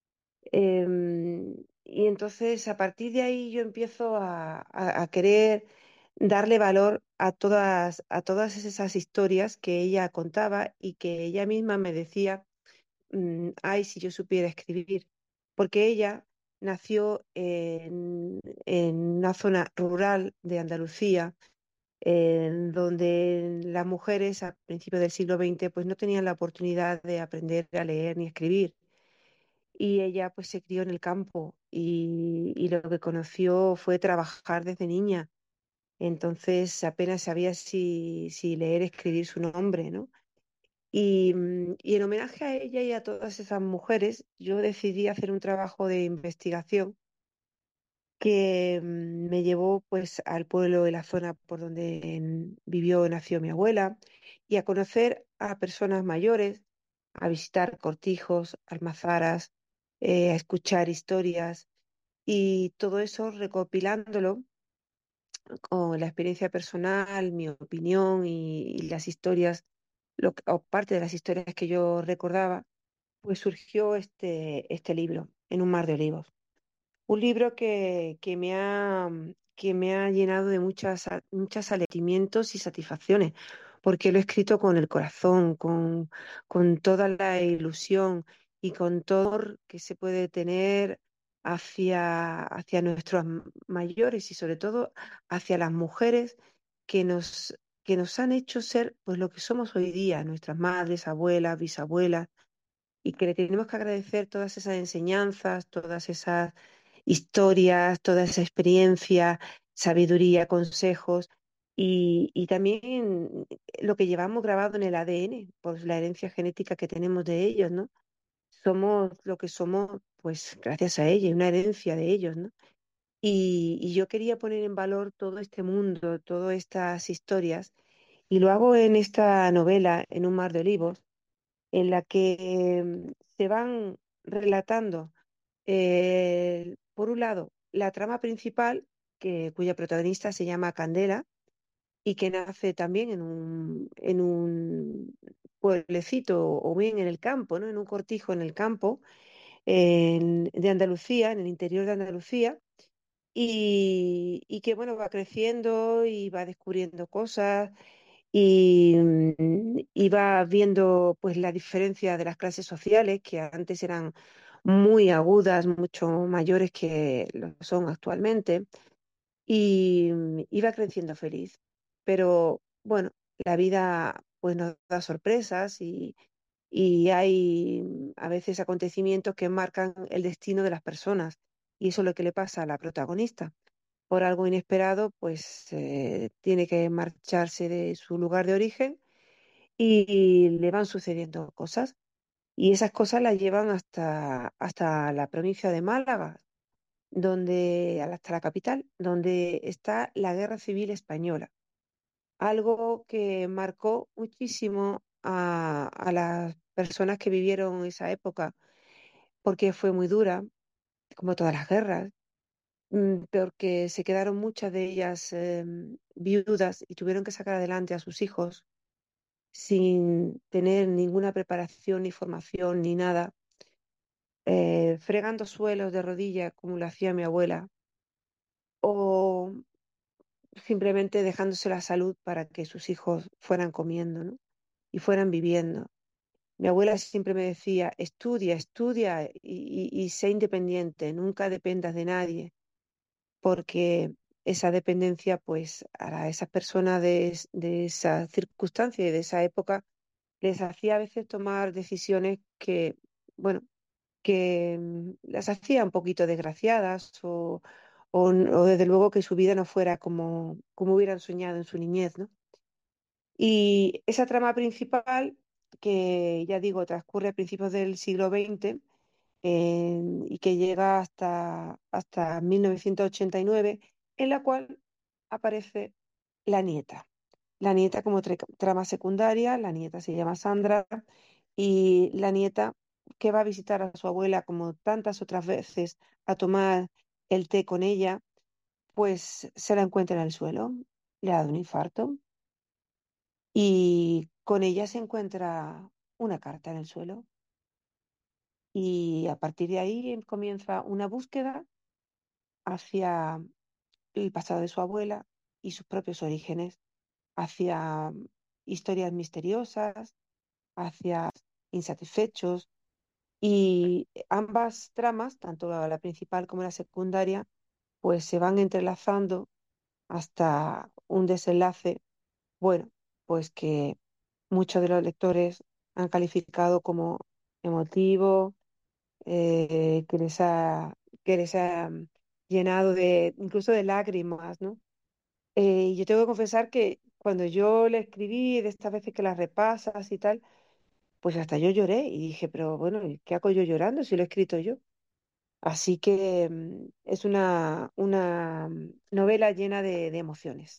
Em, y entonces a partir de ahí yo empiezo a, a- a querer darle valor a todas, a todas esas historias que ella contaba y que ella misma me decía, mm, ay, si yo supiera escribir, porque ella nació en, en una zona rural de Andalucía, en donde las mujeres a principios del siglo veinte pues no tenían la oportunidad de aprender a leer ni escribir y ella pues se crió en el campo y, y lo que conoció fue trabajar desde niña. Entonces apenas sabía si, si leer, escribir su nombre, ¿no? Y, mm, y en homenaje a ella y a todas esas mujeres, yo decidí hacer un trabajo de investigación que mm, me llevó pues al pueblo de la zona por donde mm, vivió y nació mi abuela y a conocer a personas mayores, a visitar cortijos, almazaras, eh, a escuchar historias y todo eso recopilándolo con la experiencia personal, mi opinión y, y las historias, lo que- o parte de las historias que yo recordaba, pues surgió este, este libro, En un mar de olivos. Un libro que, que me ha, que me ha llenado de muchas, muchos sentimientos y satisfacciones, porque lo he escrito con el corazón, con, con toda la ilusión y con todo el que se puede tener hacia, hacia nuestros mayores y sobre todo hacia las mujeres que nos, que nos han hecho ser pues lo que somos hoy día, nuestras madres, abuelas, bisabuelas y que le tenemos que agradecer todas esas enseñanzas, todas esas historias, toda esa experiencia, sabiduría, consejos y, y también lo que llevamos grabado en el A D N, pues la herencia genética que tenemos de ellos, ¿no? Somos lo que somos, pues gracias a ella, una herencia de ellos, ¿no? Y, y yo quería poner en valor todo este mundo, todas estas historias, y lo hago en esta novela, En un mar de olivos, en la que mm, se van relatando, eh, por un lado, la trama principal, que, cuya protagonista se llama Candela y que nace también en un, en un pueblecito o bien en el campo, ¿no? En un cortijo en el campo en- de Andalucía, en el interior de Andalucía, y, y que bueno, va creciendo y va descubriendo cosas y, mm, y va viendo pues la diferencia de las clases sociales que antes eran muy agudas, mucho mayores que lo son actualmente, y mm, iba creciendo feliz. Pero bueno, la vida pues nos da sorpresas y, y hay mm, a veces acontecimientos que marcan el destino de las personas, y eso es lo que le pasa a la protagonista. Por algo inesperado, pues eh, tiene que marcharse de su lugar de origen y le van sucediendo cosas. Y esas cosas las llevan hasta, hasta la provincia de Málaga, donde, hasta la capital, donde está la Guerra Civil Española. Algo que marcó muchísimo a, a las personas que vivieron esa época, porque fue muy dura, como todas las guerras, mm, porque se quedaron muchas de ellas em, viudas y tuvieron que sacar adelante a sus hijos sin tener ninguna preparación ni formación ni nada, eh, fregando suelos de rodillas como lo hacía mi abuela, o simplemente dejándose la salud para que sus hijos fueran comiendo, ¿no? Y fueran viviendo. Mi abuela siempre me decía, estudia, estudia y, y- y sé independiente, nunca dependas de nadie, porque esa dependencia, pues a esas personas de, es- de esa circunstancia y de esa época, les hacía a veces tomar decisiones que, bueno, que mm, las hacía un poquito desgraciadas o, o, n- o desde luego que su vida no fuera como, como hubieran soñado en su niñez, ¿no? Y esa trama principal, que ya digo, transcurre a principios del siglo veinte, eh, y que llega hasta, hasta mil novecientos ochenta y nueve, en la cual aparece la nieta. La nieta como tre- trama secundaria, la nieta se llama Sandra, y la nieta que va a visitar a su abuela como tantas otras veces a tomar el té con ella, pues se la encuentra en el suelo, le ha dado un infarto y con ella se encuentra una carta en el suelo, y a partir de ahí em- comienza una búsqueda hacia el pasado de su abuela y sus propios orígenes, hacia mm, historias misteriosas, hacia insatisfechos, y ambas tramas, tanto la, la principal como la secundaria, pues se van entrelazando hasta un desenlace, bueno, pues que muchos de los lectores han calificado como emotivo, eh, que les ha, que les ha mm, llenado de, incluso de lágrimas, ¿no? Eh, y yo tengo que confesar que cuando yo le escribí, de estas veces que las repasas y tal, pues hasta yo lloré y dije, pero bueno, ¿y ¿qué hago yo llorando si lo he escrito yo? Así que mm, es una, una mm, novela llena de, de emociones.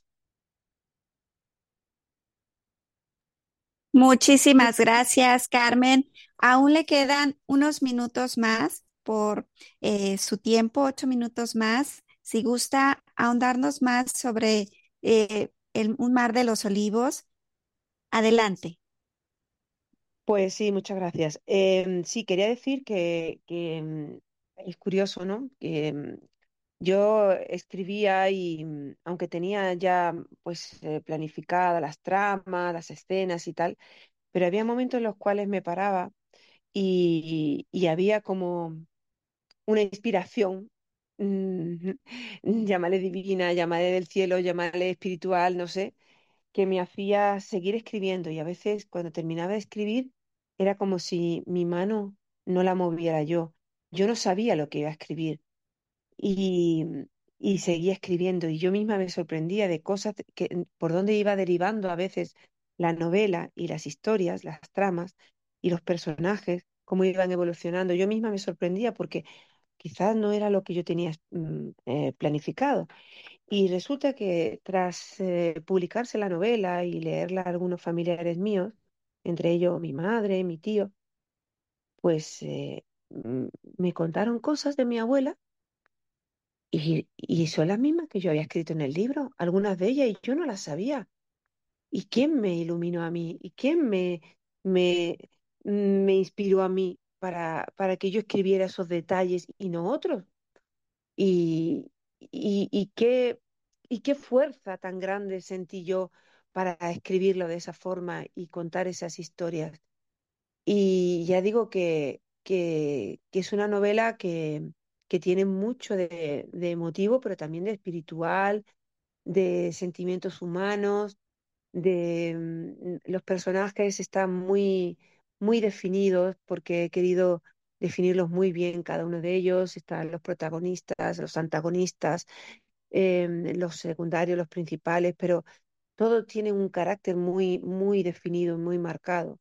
Muchísimas gracias, Carmen. Aún le quedan unos minutos más por eh, su tiempo, ocho minutos más. Si gusta ahondarnos más sobre eh, el, un mar de los olivos, adelante. Pues sí, muchas gracias. Em, sí, quería decir que, que, mm, es curioso, ¿no? Que mm, yo escribía y mm, aunque tenía ya pues eh, planificadas las tramas, las escenas y tal, pero había momentos en los cuales me paraba y, y había como una inspiración, mm, llámale divina, llámale del cielo, llámale espiritual, no sé, que me hacía seguir escribiendo, y a veces cuando terminaba de escribir era como si mi mano no la moviera yo. Yo no sabía lo que iba a escribir y, y seguía escribiendo, y yo misma me sorprendía de cosas que por dónde iba derivando a veces la novela y las historias, las tramas y los personajes, cómo iban evolucionando. Yo misma me sorprendía porque quizás no era lo que yo tenía mm, eh, planificado. Y resulta que tras eh, publicarse la novela y leerla a algunos familiares míos, entre ellos mi madre, mi tío, pues eh, mm, me contaron cosas de mi abuela, y, y son las mismas que yo había escrito en el libro, algunas de ellas, y yo no las sabía. ¿Y quién me iluminó a mí? ¿Y quién me, me, me inspiró a mí para, para que yo escribiera esos detalles y no otros? Y, y, y qué, y qué fuerza tan grande sentí yo para escribirlo de esa forma y contar esas historias. Y ya digo que, que, que es una novela que, que tiene mucho de, de emotivo, pero también de espiritual, de sentimientos humanos, de mm, los personajes están muy, muy definidos porque he querido definirlos muy bien cada uno de ellos. Están los protagonistas, los antagonistas, em, los secundarios, los principales, pero todo tiene un carácter muy, muy definido, muy marcado.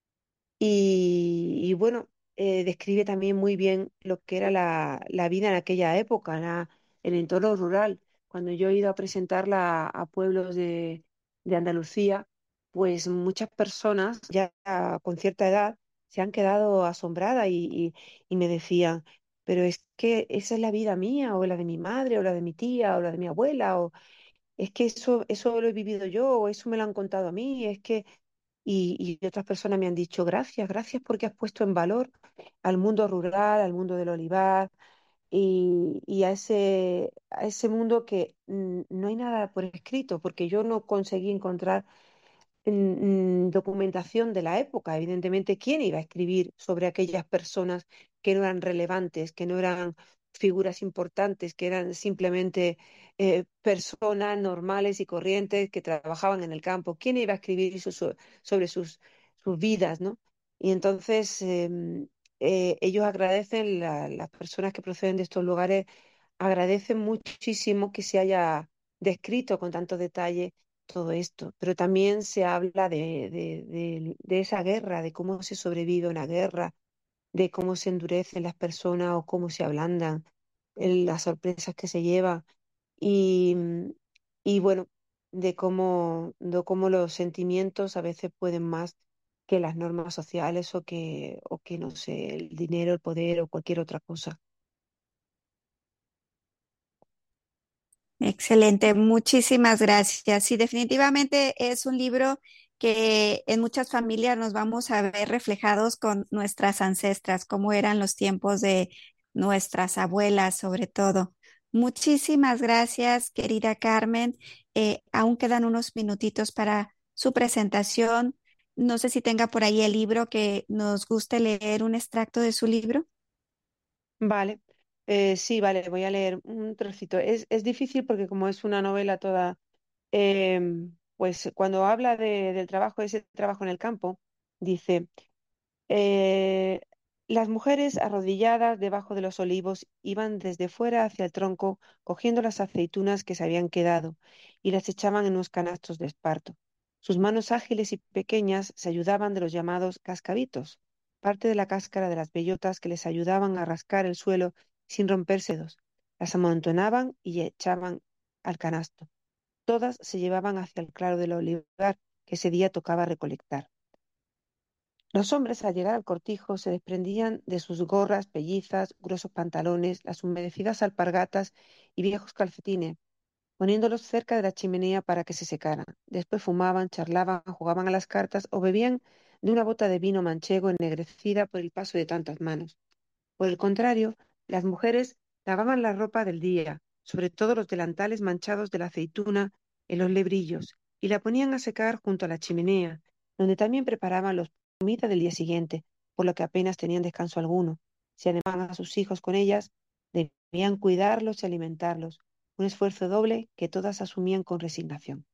Y, y bueno, eh, describe también muy bien lo que era la, la vida en aquella época, la- el entorno rural. Cuando yo he ido a presentarla a, a pueblos de, de Andalucía, pues muchas personas ya con cierta edad se han quedado asombradas y, y- y me decían, pero es que esa es la vida mía, o la de mi madre, o la de mi tía, o la de mi abuela, o es que eso, eso lo he vivido yo, o eso me lo han contado a mí, es que y, y otras personas me han dicho gracias, gracias porque has puesto en valor al mundo rural, al mundo del olivar y, y a ese, a ese mundo que mm, no hay nada por escrito, porque yo no conseguí encontrar mm, mm, documentación de la época. Evidentemente, ¿quién iba a escribir sobre aquellas personas que no eran relevantes, que no eran figuras importantes, que eran simplemente eh, personas normales y corrientes que trabajaban en el campo? ¿Quién iba a escribir eso so- sobre sus, sus vidas, ¿no? Y entonces em, eh, ellos agradecen, la- las personas que proceden de estos lugares agradecen muchísimo que se haya descrito con tanto detalle todo esto, pero también se habla de, de, de- de esa guerra, de cómo se sobrevive a una guerra, de cómo se endurecen las personas o cómo se ablandan, el- las sorpresas que se llevan y, y bueno, de cómo, de cómo los sentimientos a veces pueden más que las normas sociales o que, o que, no sé, el dinero, el poder o cualquier otra cosa. Excelente, muchísimas gracias. Sí, definitivamente es un libro que en muchas familias nos vamos a ver reflejados con nuestras ancestras, cómo eran los tiempos de nuestras abuelas, sobre todo. Muchísimas gracias, querida Carmen. Eh, aún quedan unos minutitos para su presentación. No sé si tenga por ahí el libro que nos guste leer un extracto de su libro. Vale, eh, sí, vale, voy a leer un trocito. Es, es difícil porque como es una novela toda, em, pues cuando habla de- del trabajo, ese trabajo en el campo, dice, eh, las mujeres arrodilladas debajo de los olivos iban desde fuera hacia el tronco cogiendo las aceitunas que se habían quedado y las echaban en unos canastos de esparto. Sus manos ágiles y pequeñas se ayudaban de los llamados cascabitos, parte de la cáscara de las bellotas que les ayudaban a rascar el suelo sin romperse dedos. Las amontonaban y echaban al canasto. Todas se llevaban hacia el claro del olivar que ese día tocaba recolectar. Los hombres, al llegar al cortijo, se desprendían de sus gorras, pellizas, gruesos pantalones, las humedecidas alpargatas y viejos calcetines, poniéndolos cerca de la chimenea para que se secaran. Después fumaban, charlaban, jugaban a las cartas o bebían de una bota de vino manchego ennegrecida por el paso de tantas manos. Por el contrario, las mujeres lavaban la ropa del día, sobre todo los delantales manchados de la aceituna en los lebrillos, y la ponían a secar junto a la chimenea, donde también preparaban la comida del día siguiente, por lo que apenas tenían descanso alguno. Si animaban a sus hijos con ellas, debían cuidarlos y alimentarlos, un esfuerzo doble que todas asumían con resignación.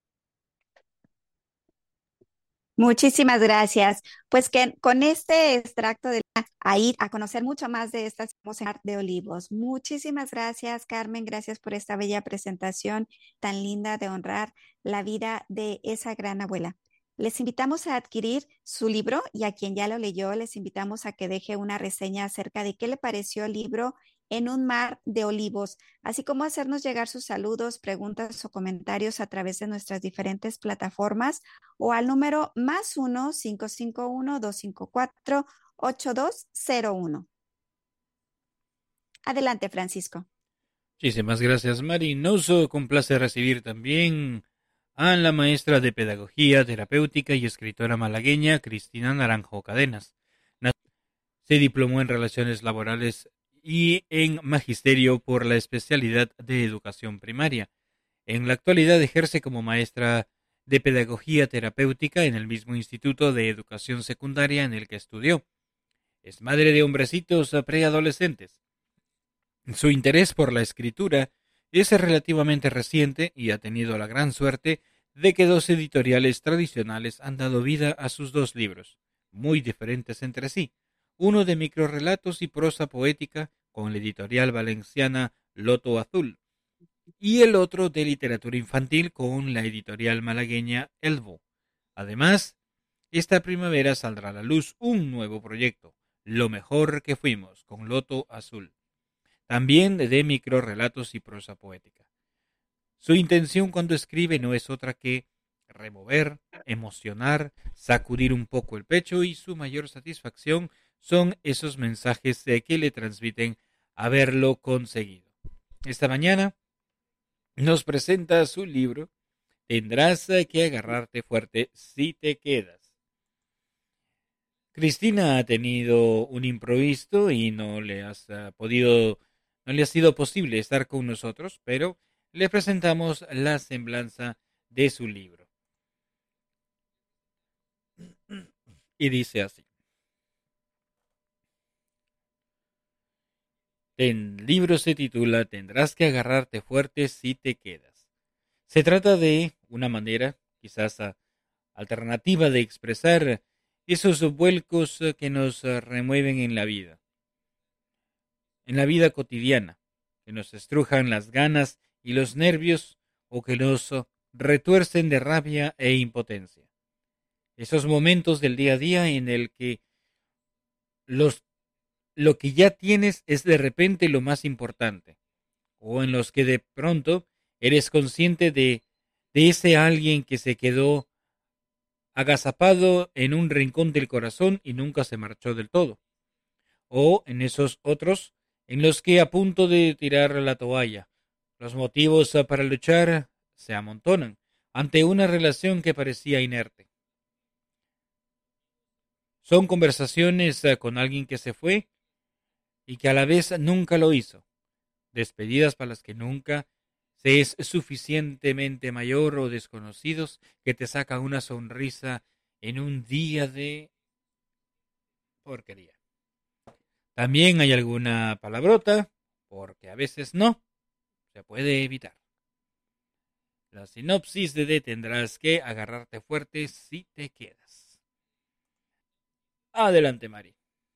Muchísimas gracias. Pues que con este extracto de a ir a conocer mucho más de esta Semana de Olivos. Muchísimas gracias, Carmen. Gracias por esta bella presentación tan linda de honrar la vida de esa gran abuela. Les invitamos a adquirir su libro y a quien ya lo leyó, les invitamos a que deje una reseña acerca de qué le pareció el libro En un mar de olivos, así como hacernos llegar sus saludos, preguntas o comentarios a través de nuestras diferentes plataformas o al número más uno cinco cinco uno dos cinco cuatro ocho dos cero uno. Adelante, Francisco. Muchísimas gracias, Mari. Nos complace recibir también a la maestra de Pedagogía Terapéutica y escritora malagueña Cristina Naranjo Cadenas. Se diplomó en Relaciones Laborales y en Magisterio por la especialidad de Educación Primaria. En la actualidad ejerce como maestra de Pedagogía Terapéutica en el mismo Instituto de Educación Secundaria en el que estudió. Es madre de hombrecitos preadolescentes. Su interés por la escritura es relativamente reciente y ha tenido la gran suerte de que dos editoriales tradicionales han dado vida a sus dos libros, muy diferentes entre sí, uno de microrrelatos y prosa poética con la editorial valenciana Loto Azul, y el otro de literatura infantil con la editorial malagueña Elvo. Además, esta primavera saldrá a la luz un nuevo proyecto, Lo mejor que fuimos, con Loto Azul, también de microrrelatos y prosa poética. Su intención cuando escribe no es otra que remover, emocionar, sacudir un poco el pecho, y su mayor satisfacción son esos mensajes que le transmiten haberlo conseguido. Esta mañana nos presenta su libro Tendrás que agarrarte fuerte si te quedas. Cristina ha tenido un imprevisto y no le has uh, podido, no le ha sido posible estar con nosotros, pero le presentamos la semblanza de su libro. Y dice así. El libro se titula Tendrás que agarrarte fuerte si te quedas. Se trata de una manera, quizás alternativa, de expresar esos vuelcos que nos remueven en la vida, en la vida cotidiana, que nos estrujan las ganas y los nervios o que nos retuercen de rabia e impotencia. Esos momentos del día a día en el que los, lo que ya tienes es de repente lo más importante, o en los que de pronto eres consciente de, de ese alguien que se quedó agazapado en un rincón del corazón y nunca se marchó del todo. O en esos otros en los que a punto de tirar la toalla, los motivos para luchar se amontonan ante una relación que parecía inerte. Son conversaciones con alguien que se fue y que a la vez nunca lo hizo. Despedidas para las que nunca se es suficientemente mayor, o desconocidos que te sacan una sonrisa en un día de porquería. También hay alguna palabrota, porque a veces no se puede evitar. La sinopsis de Tendrás que agarrarte fuerte si te quedas. Adelante, Mari.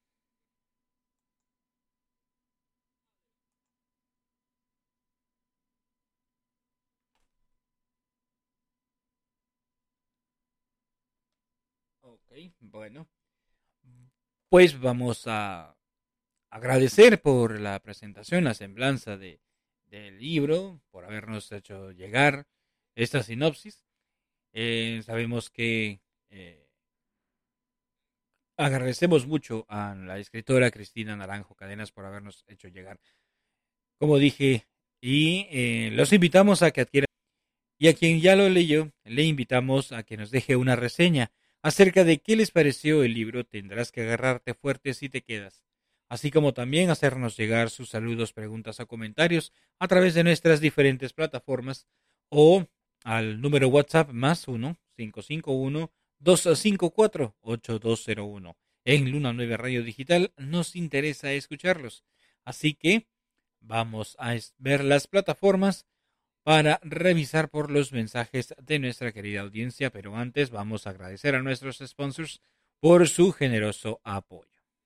Ok, bueno. Pues vamos a agradecer por la presentación, la semblanza de, del libro, por habernos hecho llegar esta sinopsis. Eh, sabemos que eh, agradecemos mucho a la escritora Cristina Naranjo Cadenas por habernos hecho llegar, como dije, y eh, los invitamos a que adquieran. Y a quien ya lo leyó, le invitamos a que nos deje una reseña acerca de qué les pareció el libro Tendrás que agarrarte fuerte si te quedas, así como también hacernos llegar sus saludos, preguntas o comentarios a través de nuestras diferentes plataformas o al número WhatsApp más uno cinco cinco uno dos cinco cuatro ocho dos cero uno. En Luna nueve Radio Digital nos interesa escucharlos, así que vamos a ver las plataformas para revisar por los mensajes de nuestra querida audiencia, pero antes vamos a agradecer a nuestros sponsors por su generoso apoyo.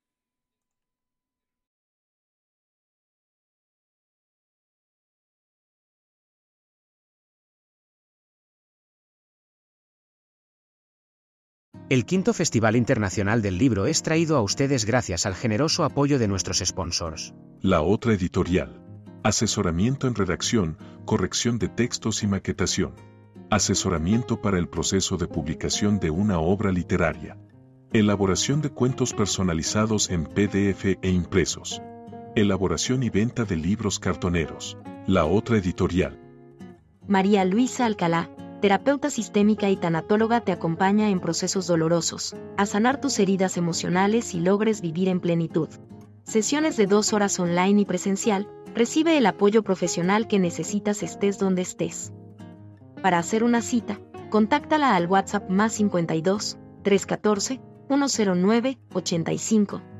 El quinto Festival Internacional del Libro es traído a ustedes gracias al generoso apoyo de nuestros sponsors. La Otra Editorial. Asesoramiento en redacción, corrección de textos y maquetación. Asesoramiento para el proceso de publicación de una obra literaria. Elaboración de cuentos personalizados en P D F e impresos. Elaboración y venta de libros cartoneros. La Otra Editorial. María Luisa Alcalá, terapeuta sistémica y tanatóloga, te acompaña en procesos dolorosos, a sanar tus heridas emocionales y logres vivir en plenitud. Sesiones de dos horas online y presencial. Recibe el apoyo profesional que necesitas estés donde estés. Para hacer una cita, contáctala al WhatsApp más cincuenta y dos, trescientos catorce, ciento nueve, ochenta y cinco,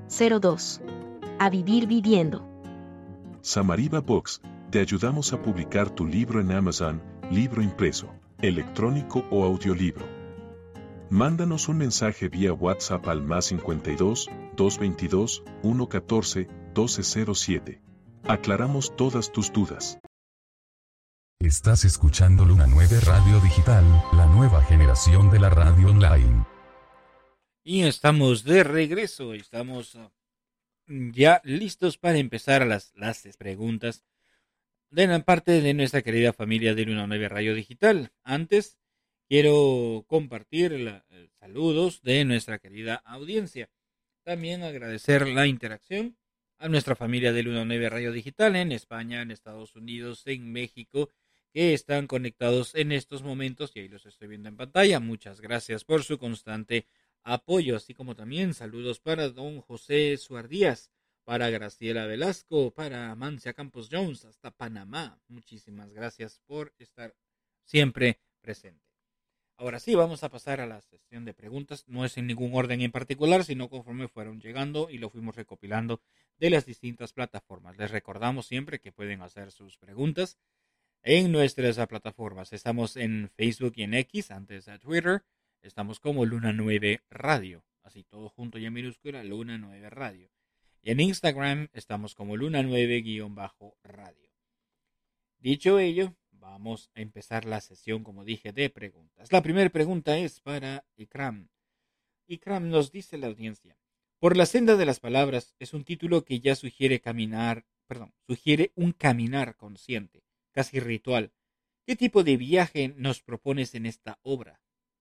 cero dos. A vivir viviendo. Samariva Books, te ayudamos a publicar tu libro en Amazon, libro impreso, electrónico o audiolibro. Mándanos un mensaje vía WhatsApp al más cincuenta y dos, doscientos veintidós, ciento catorce, doce cero siete. Aclaramos todas tus dudas. Estás escuchando Luna nueve Radio Digital, la nueva generación de la radio online. Y estamos de regreso, estamos uh, ya listos para empezar las, las preguntas de la parte de nuestra querida familia de Luna nueve Radio Digital. Antes, quiero compartir la, eh, saludos de nuestra querida audiencia. También agradecer la interacción a nuestra familia de Luna nueve Radio Digital en España, en Estados Unidos, en México, que están conectados en estos momentos y ahí los estoy viendo en pantalla. Muchas gracias por su constante apoyo, así como también saludos para don José Suardías, para Graciela Velasco, para Mancia Campos Jones, hasta Panamá. Muchísimas gracias por estar siempre presente. Ahora sí, vamos a pasar a la sesión de preguntas. No es en ningún orden en particular, sino conforme fueron llegando y lo fuimos recopilando de las distintas plataformas. Les recordamos siempre que pueden hacer sus preguntas en nuestras plataformas. Estamos en Facebook y en X, antes de Twitter. Estamos como Luna nueve Radio, así todo junto y en minúscula, Luna nueve Radio. Y en Instagram estamos como Luna nueve Radio. Dicho ello, vamos a empezar la sesión, como dije, de preguntas. La primera pregunta es para Ikram. Ikram, nos dice la audiencia: Por la senda de las palabras es un título que ya sugiere caminar, perdón, sugiere un caminar consciente, casi ritual. ¿Qué tipo de viaje nos propones en esta obra?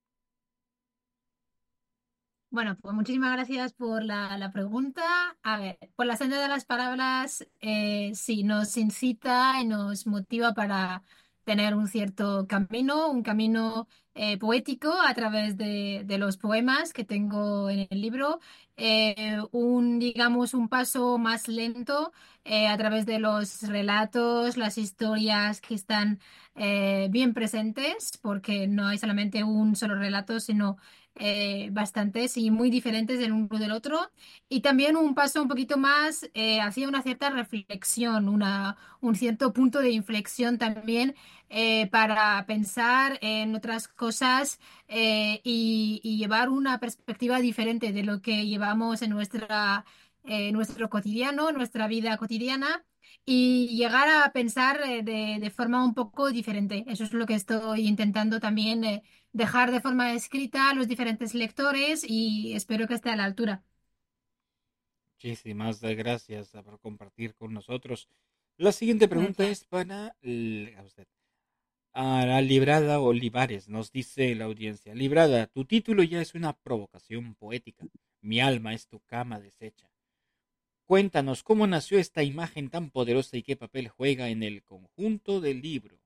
Bueno, pues muchísimas gracias por la, la pregunta. A ver, por la senda de las palabras, eh, sí, nos incita y nos motiva para tener un cierto camino, un camino eh, poético a través de, de los poemas que tengo en el libro, eh, un, digamos, un paso más lento eh, a través de los relatos, las historias que están eh, bien presentes, porque no hay solamente un solo relato, sino eh, bastantes y muy diferentes del uno del otro, y también un paso un poquito más eh, hacia una cierta reflexión, una, un cierto punto de inflexión también eh, para pensar en otras cosas eh, y, y llevar una perspectiva diferente de lo que llevamos en nuestra, eh, nuestro cotidiano, nuestra vida cotidiana. Y llegar a pensar eh, de, de forma un poco diferente. Eso es lo que estoy intentando también eh, dejar de forma escrita a los diferentes lectores y espero que esté a la altura. Muchísimas gracias por compartir con nosotros. La siguiente pregunta Gracias. es para l- a usted. A la Librada Olivares, nos dice la audiencia: Librada, tu título ya es una provocación poética. Mi alma es tu cama deshecha. Cuéntanos cómo nació esta imagen tan poderosa y qué papel juega en el conjunto del libro.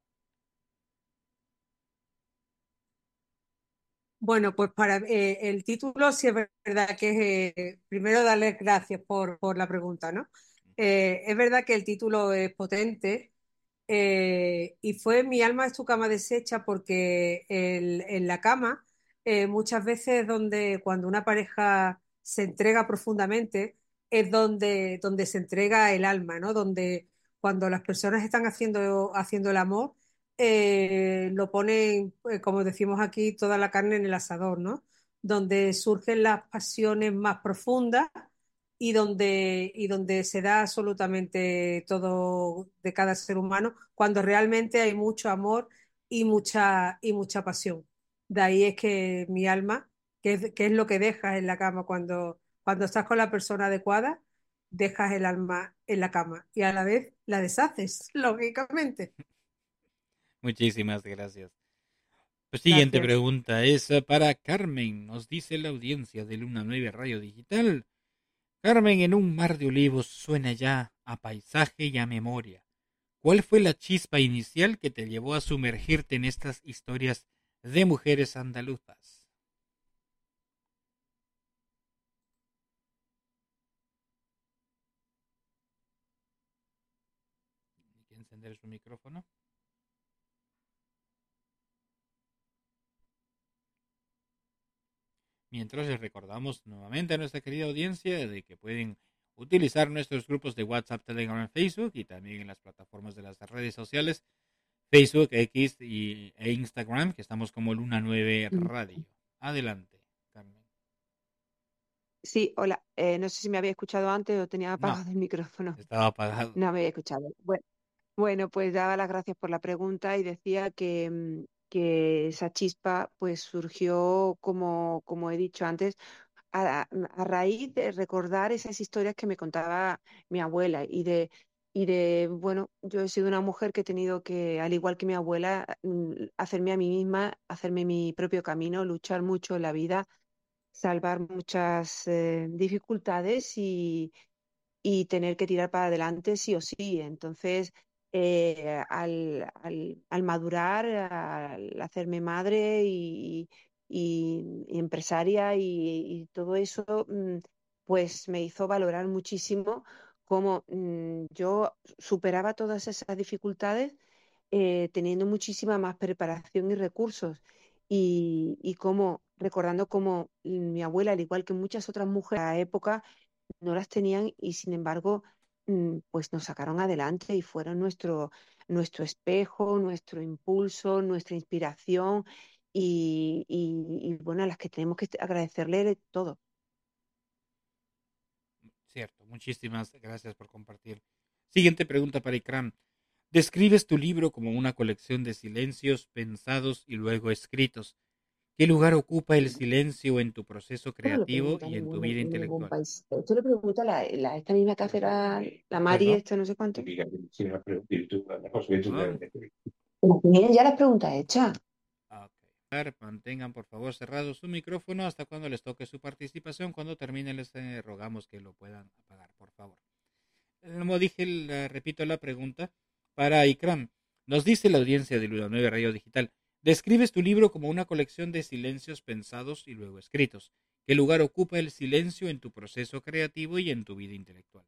Bueno, pues para eh, el título sí es verdad que es, eh, primero darles gracias por, por la pregunta, ¿no? Eh, es verdad que el título es potente eh, y fue Mi alma es tu cama deshecha porque el- en la cama eh, muchas veces donde cuando una pareja se entrega profundamente es donde, donde se entrega el alma, ¿no? Donde cuando las personas están haciendo, haciendo el amor eh, lo ponen, eh, como decimos aquí, toda la carne en el asador, ¿no? Donde surgen las pasiones más profundas y donde, y donde se da absolutamente todo de cada ser humano, cuando realmente hay mucho amor y mucha, y mucha pasión. De ahí es que mi alma, que es, que es lo que dejas en la cama cuando, cuando estás con la persona adecuada, dejas el alma en la cama y a la vez la deshaces, lógicamente. Muchísimas gracias. La siguiente Gracias. pregunta es eh, para Carmen. Nos dice la audiencia de Luna nueve Radio Digital. Carmen, en un mar de olivos suena ya a paisaje y a memoria. ¿Cuál fue la chispa inicial que te llevó a sumergirte en estas historias de mujeres andaluzas? Hay que encender su micrófono. Mientras les recordamos nuevamente a nuestra querida audiencia de que pueden utilizar nuestros grupos de WhatsApp, Telegram, Facebook y también en las plataformas de las redes sociales, Facebook, X y, e Instagram, que estamos como Luna nueve Radio. Adelante, Carmen. Sí, hola. Eh, no sé si me había escuchado antes o tenía No, apagado el micrófono. estaba apagado. No me había escuchado. Bueno, bueno, pues daba las gracias por la pregunta y decía que, mm, que esa chispa pues surgió, como, como he dicho antes, a, a raíz de recordar esas historias que me contaba mi abuela y de, y de, bueno, yo he sido una mujer que he tenido que, al igual que mi abuela, mm, hacerme a mí misma, hacerme mi propio camino, luchar mucho en la vida, salvar muchas eh, dificultades y, y tener que tirar para adelante sí o sí. Entonces, eh, al, al, al madurar, al hacerme madre y, y- y empresaria y, y todo eso, mm, pues me hizo valorar muchísimo cómo mm, yo superaba todas esas dificultades eh, teniendo muchísima más preparación y recursos. Y, y cómo, recordando cómo mi abuela, al igual que muchas otras mujeres de la época, no las tenían y sin embargo, mm, pues nos sacaron adelante y fueron nuestro, nuestro espejo, nuestro impulso, nuestra inspiración y, y- y, bueno, a las que tenemos que agradecerle de todo. Cierto, muchísimas gracias por compartir. Siguiente pregunta para Ikram. Describes tu libro como una colección de silencios pensados y luego escritos. ¿Qué lugar ocupa el silencio en tu proceso Esto no lo creativo pregunta y en tu ningún, vida ningún intelectual? país. Esto lo pregunta la, la- esta misma que hace la, la Mari, Perdón. esta no sé cuánto. Perdón. Pero tienen ya las preguntas hechas. Ok. Mantengan por favor cerrado su micrófono hasta cuando les toque su participación. Cuando termine les eh, rogamos que lo puedan apagar, por favor. Como dije, la- repito la pregunta para Ikram. Nos dice la audiencia de Luna nueve Radio Digital. Describes tu libro como una colección de silencios pensados y luego escritos. ¿Qué lugar ocupa el silencio en tu proceso creativo y en tu vida intelectual?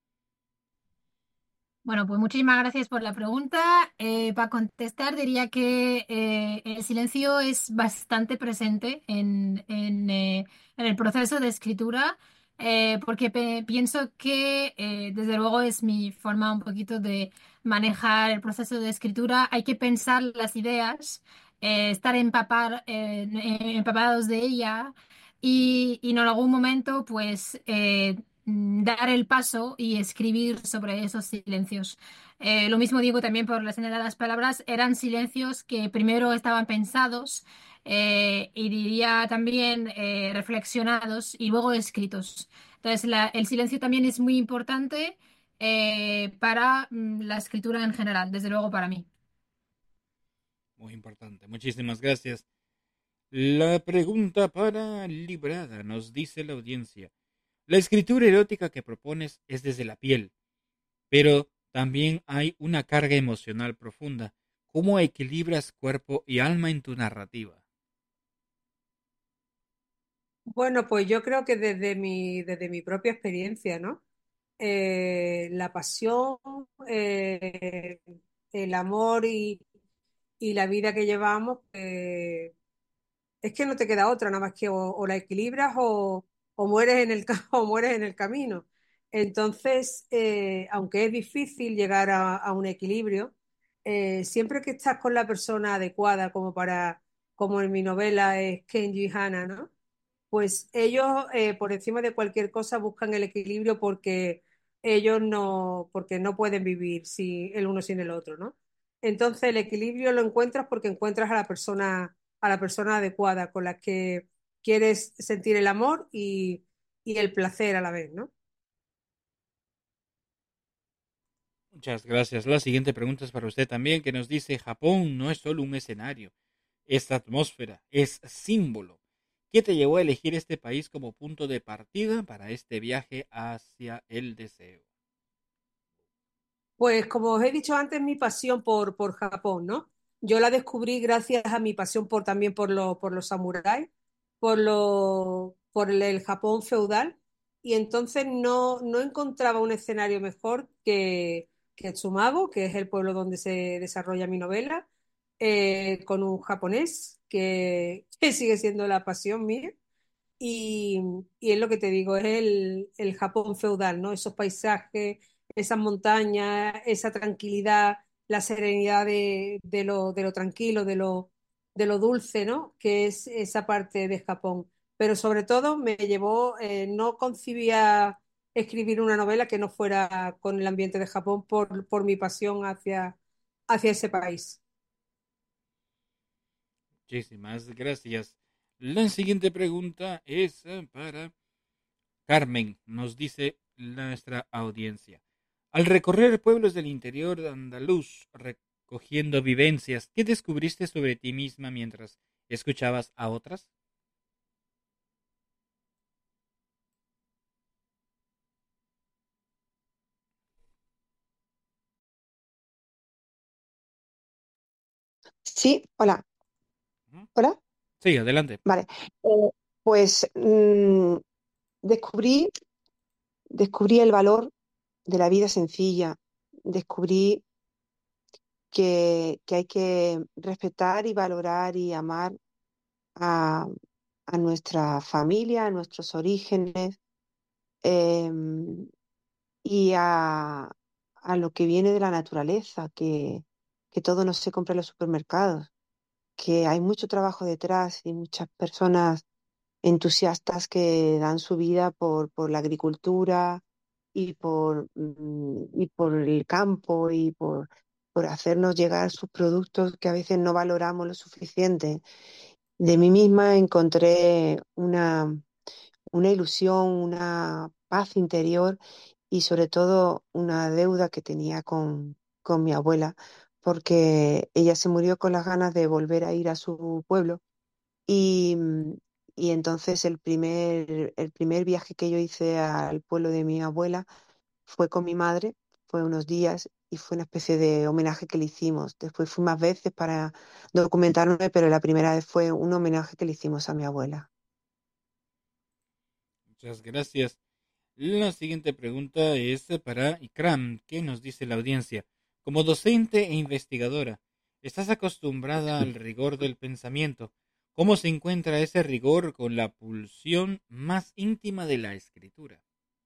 Bueno, pues muchísimas gracias por la pregunta. Eh, para contestar, diría que eh, el silencio es bastante presente en, en, eh, en el proceso de escritura, eh, porque pe- pienso que, eh, desde luego, es mi forma un poquito de manejar el proceso de escritura. Hay que pensar las ideas, eh, estar empapar, eh, eh, empapados de ella y, y en algún momento, pues, eh, mm, dar el paso y escribir sobre esos silencios. Eh, lo mismo digo también por la señal de las palabras, eran silencios que primero estaban pensados, eh, y diría también eh, reflexionados y luego escritos. Entonces, la- el silencio también es muy importante eh, para mm, la escritura en general, desde luego para mí. Muy importante. Muchísimas gracias. La pregunta para Librada nos dice la audiencia. La escritura erótica que propones es desde la piel, pero también hay una carga emocional profunda. ¿Cómo equilibras cuerpo y alma en tu narrativa? Bueno, pues yo creo que desde mi, desde mi propia experiencia, ¿no? Eh, la pasión, eh, el amor y, y la vida que llevamos, eh, es que no te queda otra, nada más que o, o la equilibras o, o mueres en el, ca- o mueres en el camino. Entonces, eh, aunque es difícil llegar a, a un equilibrio, eh, siempre que estás con la persona adecuada, como para, como en mi novela es Kenji y Hannah, ¿no? Pues ellos, eh, por encima de cualquier cosa, buscan el equilibrio porque ellos no, porque no pueden vivir sin, el uno sin el otro, ¿no? Entonces el equilibrio lo encuentras porque encuentras a la persona, a la persona adecuada con la que quieres sentir el amor y, y el placer a la vez, ¿no? Muchas gracias. La siguiente pregunta es para usted también, que nos dice, Japón no es solo un escenario, es atmósfera, es símbolo. ¿Qué te llevó a elegir este país como punto de partida para este viaje hacia el deseo? Pues como os he dicho antes, mi pasión por, por Japón, ¿no? Yo la descubrí gracias a mi pasión por, también por, lo- por los samuráis, por, lo, por el, el Japón feudal, y entonces no, no encontraba un escenario mejor que, que Tsumago, que es el pueblo donde se desarrolla mi novela, eh, con un japonés que, que sigue siendo la pasión mía Y, y es lo que te digo, es el, el Japón feudal, ¿no? Esos paisajes, esas montañas, esa tranquilidad, la serenidad de, de lo, de lo tranquilo, de lo, de lo dulce, ¿no? Que es esa parte de Japón. Pero sobre todo me llevó, eh, no concibía escribir una novela que no fuera con el ambiente de Japón por, por mi pasión hacia, hacia ese país. Muchísimas gracias. La siguiente pregunta es eh, para Carmen, nos dice nuestra audiencia. Al recorrer pueblos del interior andaluz, recogiendo vivencias, ¿qué descubriste sobre ti misma mientras escuchabas a otras? Sí, hola. ¿Hola? Sí, adelante. Vale. Eh, pues mm, descubrí, descubrí el valor de la vida sencilla, descubrí que, que hay que respetar y valorar y amar a, a nuestra familia, a nuestros orígenes, em, y a, a lo que viene de la naturaleza, que, que todo no se compra en los supermercados, que hay mucho trabajo detrás y muchas personas entusiastas que dan su vida por, por la agricultura y por, mm, y por el campo y por, por hacernos llegar sus productos que a veces no valoramos lo suficiente. De mí misma encontré una, una ilusión, una paz interior y sobre todo una deuda que tenía con, con mi abuela, porque ella se murió con las ganas de volver a ir a su pueblo y, y entonces el primer, el primer viaje que yo hice al pueblo de mi abuela fue con mi madre, fue unos días y fue una especie de homenaje que le hicimos. Después fui más veces para documentarme, pero la primera vez fue un homenaje que le hicimos a mi abuela. Muchas gracias. La siguiente pregunta es para Ikram. ¿Qué nos dice la audiencia? Como docente e investigadora, ¿estás acostumbrada al rigor del pensamiento? ¿Cómo se encuentra ese rigor con la pulsión más íntima de la escritura?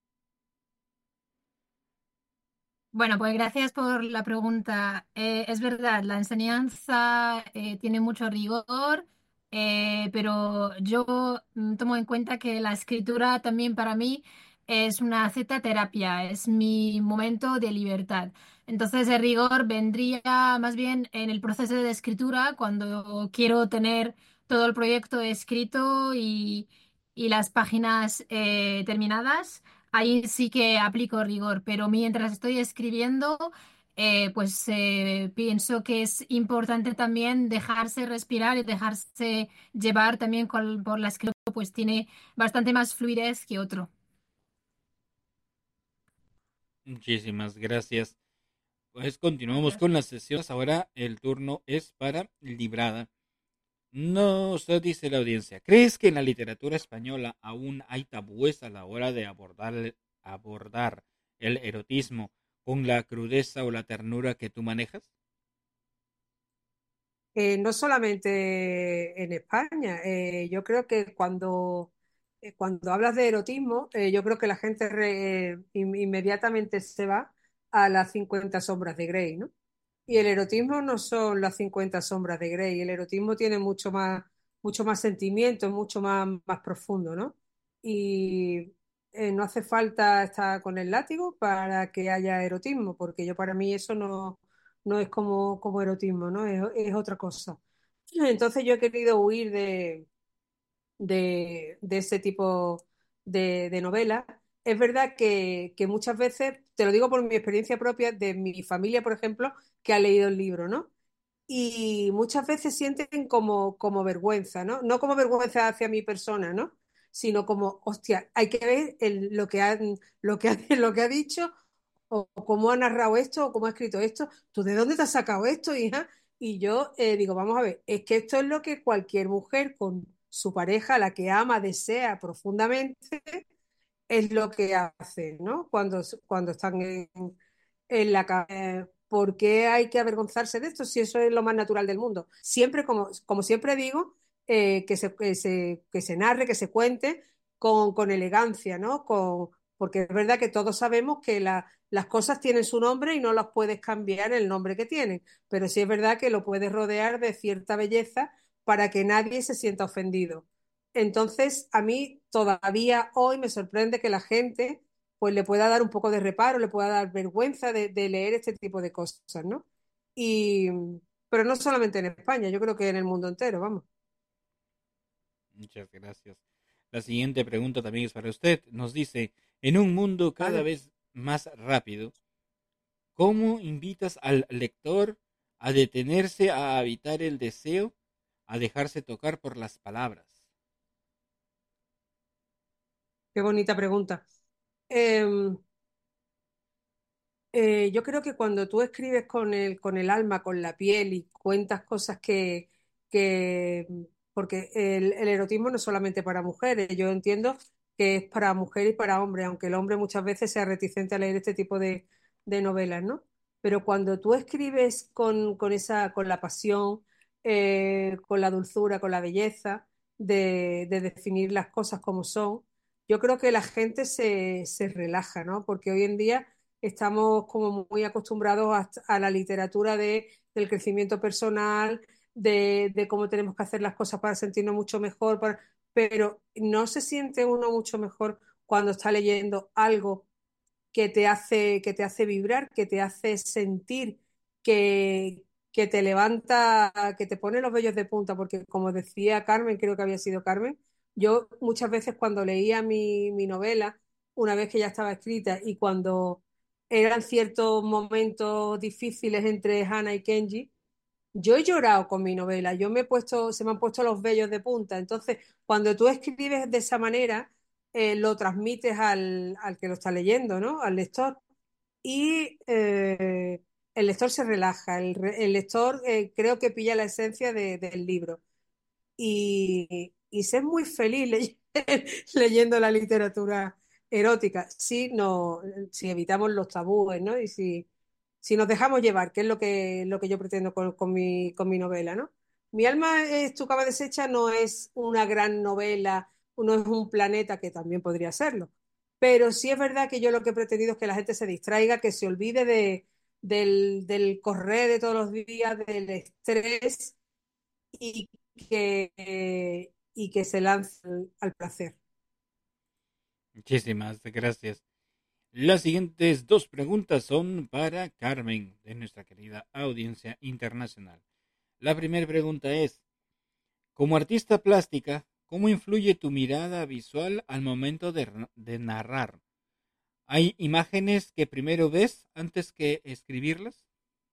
Bueno, pues gracias por la pregunta. Eh, es verdad, la enseñanza eh, tiene mucho rigor, eh, pero yo mm, tomo en cuenta que la escritura también para mí es una cierta terapia, es mi momento de libertad. Entonces el rigor vendría más bien en el proceso de escritura, cuando quiero tener todo el proyecto escrito y, y las páginas eh, terminadas. Ahí sí que aplico rigor, pero mientras estoy escribiendo, eh, pues eh, pienso que es importante también dejarse respirar y dejarse llevar también con- por la escritura, pues tiene bastante más fluidez que otro. Muchísimas gracias. Pues continuamos con las sesiones. Ahora el turno es para Librada. Nos dice la audiencia, ¿crees que en la literatura española aún hay tabúes a la hora de abordar, abordar el erotismo con la crudeza o la ternura que tú manejas? Eh, no solamente en España, eh, yo creo que cuando, eh, cuando hablas de erotismo, eh, yo creo que la gente re- in- inmediatamente se va a las cincuenta sombras de Grey, ¿no? Y el erotismo no son las cincuenta sombras de Grey, el erotismo tiene mucho más, mucho más sentimiento, es mucho más, más profundo, ¿no? Y eh, no hace falta estar con el látigo para que haya erotismo, porque yo para mí eso no, no es como, como erotismo, ¿no? Es, es otra cosa. Entonces yo he querido huir de, de, de ese tipo de, de novelas. Es verdad que, que muchas veces, te lo digo por mi experiencia propia, de mi familia, por ejemplo, que ha leído el libro, ¿no? Y muchas veces sienten como, como vergüenza, ¿no? No como vergüenza hacia mi persona, ¿no? Sino como, hostia, hay que ver el- lo que ha, lo que ha, lo que ha dicho o cómo ha narrado esto o cómo ha escrito esto. ¿Tú de dónde te has sacado esto, hija? Y yo eh, digo, vamos a ver, es que esto es lo que cualquier mujer con su pareja, la que ama, desea profundamente, es lo que hace, ¿no? Cuando, cuando están en, en la cama. ¿Por qué hay que avergonzarse de esto si eso es lo más natural del mundo? Siempre, como, como siempre digo, eh, que se, que se, que se narre, que se cuente con, con elegancia, ¿no? Con, porque es verdad que todos sabemos que la, las cosas tienen su nombre y no las puedes cambiar el nombre que tienen, pero sí es verdad que lo puedes rodear de cierta belleza para que nadie se sienta ofendido. Entonces, a mí todavía hoy me sorprende que la gente pues le pueda dar un poco de reparo, le pueda dar vergüenza de, de leer este tipo de cosas, ¿no? Y, pero no solamente en España, yo creo que en el mundo entero, vamos. Muchas gracias. La siguiente pregunta también es para usted. Nos dice, en un mundo cada Vale. vez más rápido, ¿cómo invitas al lector a detenerse, a habitar el deseo, a dejarse tocar por las palabras? Qué bonita pregunta. Eh, eh, yo creo que cuando tú escribes con el, con el alma, con la piel y cuentas cosas que, que porque el, el erotismo no es solamente para mujeres, yo entiendo que es para mujer y para hombre, aunque el hombre muchas veces sea reticente a leer este tipo de, de novelas, ¿no? Pero cuando tú escribes con, con esa, con la pasión, eh, con la dulzura, con la belleza de, de definir las cosas como son, yo creo que la gente se, se relaja, ¿no? Porque hoy en día estamos como muy acostumbrados a, a la literatura de, del crecimiento personal, de, de, cómo tenemos que hacer las cosas para sentirnos mucho mejor, para, pero no se siente uno mucho mejor cuando está leyendo algo que te hace, que te hace vibrar, que te hace sentir, que, que te levanta, que te pone los vellos de punta, porque como decía Carmen, creo que había sido Carmen, yo muchas veces cuando leía mi, mi novela, una vez que ya estaba escrita y cuando eran ciertos momentos difíciles entre Hannah y Kenji, yo he llorado con mi novela, yo me he puesto, se me han puesto los vellos de punta. Entonces, cuando tú escribes de esa manera, eh, lo transmites al, al que lo está leyendo, ¿no? Al lector. Y eh, el lector se relaja, el, re- el lector eh, creo que pilla la esencia de- del libro. Y, y ser muy feliz ley- leyendo la literatura erótica, si, no, si evitamos los tabúes, ¿no? Y si si nos dejamos llevar, que es lo que, lo que yo pretendo con, con mi, con mi novela, ¿no? Mi alma es tu cama deshecha no es una gran novela, no es un planeta que también podría serlo, pero sí es verdad que yo lo que he pretendido es que la gente se distraiga, que se olvide de, del, del correr de todos los días, del estrés y que, y que se lance al, al placer. Muchísimas gracias. Las siguientes dos preguntas son para Carmen, de nuestra querida audiencia internacional. La primera pregunta es, como artista plástica, ¿cómo influye tu mirada visual al momento de, de narrar? ¿Hay imágenes que primero ves antes que escribirlas?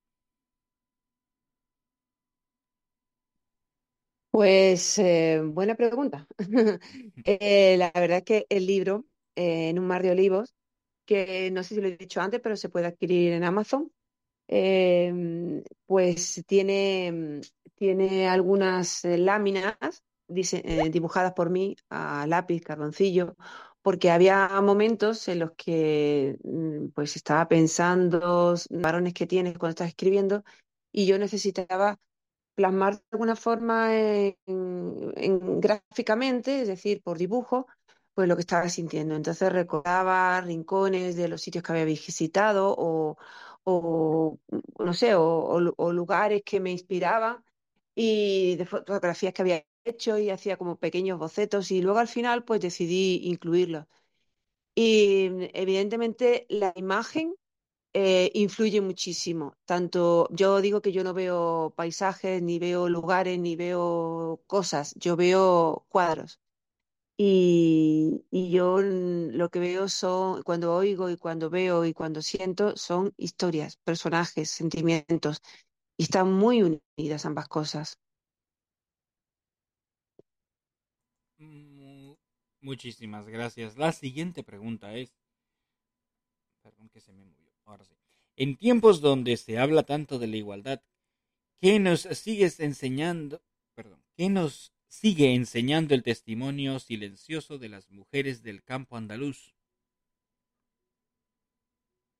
Pues eh, buena pregunta. Eh, la verdad es que el libro, eh, En un mar de olivos, que no sé si lo he dicho antes, pero se puede adquirir en Amazon, eh, pues tiene, tiene algunas eh, láminas dise- eh, dibujadas por mí a lápiz, carboncillo, porque había momentos en los que mm, pues estaba pensando varones que tienes cuando estás escribiendo y yo necesitaba plasmar de alguna forma en, en- gráficamente, es decir, por dibujo, pues lo que estaba sintiendo. Entonces recordaba rincones de los sitios que había visitado o, o, no sé, o, o- o lugares que me inspiraban y de fotografías que había hecho y hacía como pequeños bocetos y luego al final pues decidí incluirlos. Y evidentemente la imagen eh, influye muchísimo. Tanto yo digo que yo no veo paisajes, ni veo lugares, ni veo cosas, yo veo cuadros. Y, y yo mm, lo que veo son, cuando oigo y cuando veo y cuando siento, son historias, personajes, sentimientos. Y están muy unidas ambas cosas. Mm, Muchísimas gracias. La siguiente pregunta es, perdón que se me movió, ahora sí. En tiempos donde se habla tanto de la igualdad, ¿qué nos sigues enseñando? Perdón, ¿qué nos sigue enseñando el testimonio silencioso de las mujeres del campo andaluz?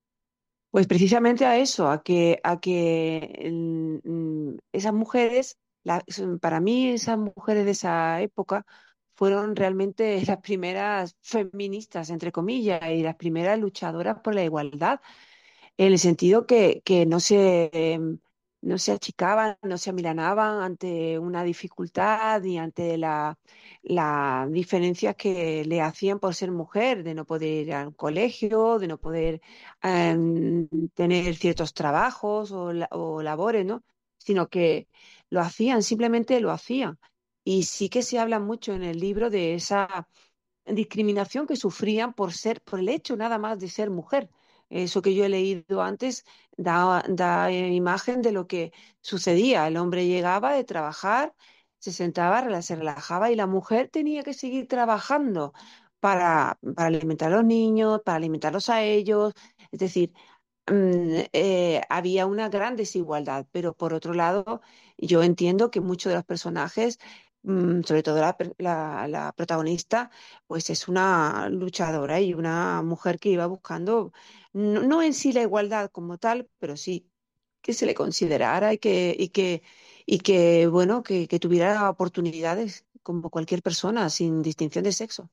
Pues precisamente a eso, a que, a que mm, mm, esas mujeres La- para mí esas mujeres de esa época fueron realmente las primeras feministas, entre comillas, y las primeras luchadoras por la igualdad, en el sentido que, que no se, em, no se achicaban, no se amilanaban ante una dificultad ni ante la, la diferencias que le hacían por ser mujer, de no poder ir al colegio, de no poder em, tener ciertos trabajos o, la- o labores, ¿no? Sino que lo hacían, simplemente lo hacían. Y sí que se habla mucho en el libro de esa discriminación que sufrían por ser, por el hecho nada más de ser mujer. Eso que yo he leído antes da, da eh, imagen de lo que sucedía. El hombre llegaba de trabajar, se sentaba, rela- se relajaba y la mujer tenía que seguir trabajando para, para alimentar a los niños, para alimentarlos a ellos. Es decir, mm, eh, había una gran desigualdad, pero por otro lado, yo entiendo que muchos de los personajes, mm, sobre todo la, per- la- la protagonista, pues es una luchadora y una mujer que iba buscando, no, no en sí la igualdad como tal, pero sí que se le considerara y que, y que, y que bueno, que, que tuviera oportunidades como cualquier persona, sin distinción de sexo.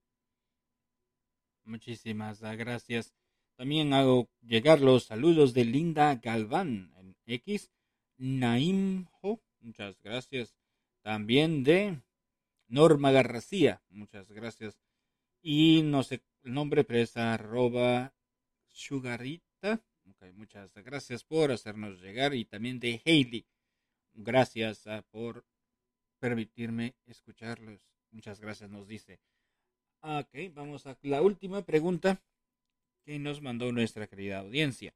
Muchísimas ah, gracias. También hago llegar los saludos de Linda Galván en X. Naimjo, muchas gracias. También de Norma García, muchas gracias. Y no sé el nombre, pero es arroba Sugarita. Ok, muchas gracias por hacernos llegar. Y también de Hailey. Gracias ah, por permitirme escucharlos. Muchas gracias, nos dice. Ok, vamos a la última pregunta que nos mandó nuestra querida audiencia.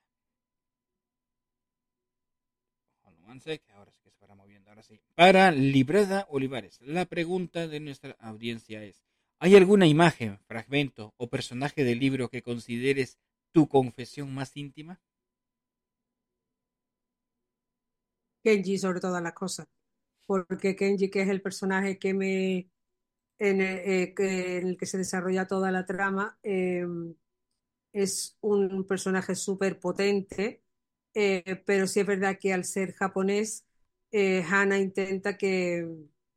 Hold on one sec, ahora sí que se para moviendo, ahora sí. Para Librada Olivares, la pregunta de nuestra audiencia es: ¿hay alguna imagen, fragmento o personaje del libro que consideres tu confesión más íntima? Kenji sobre todas las cosas, porque Kenji, que es el personaje que me en el, eh, que, en el que se desarrolla toda la trama, eh, es un personaje súper potente, eh, pero sí es verdad que al ser japonés, eh, Hana intenta que,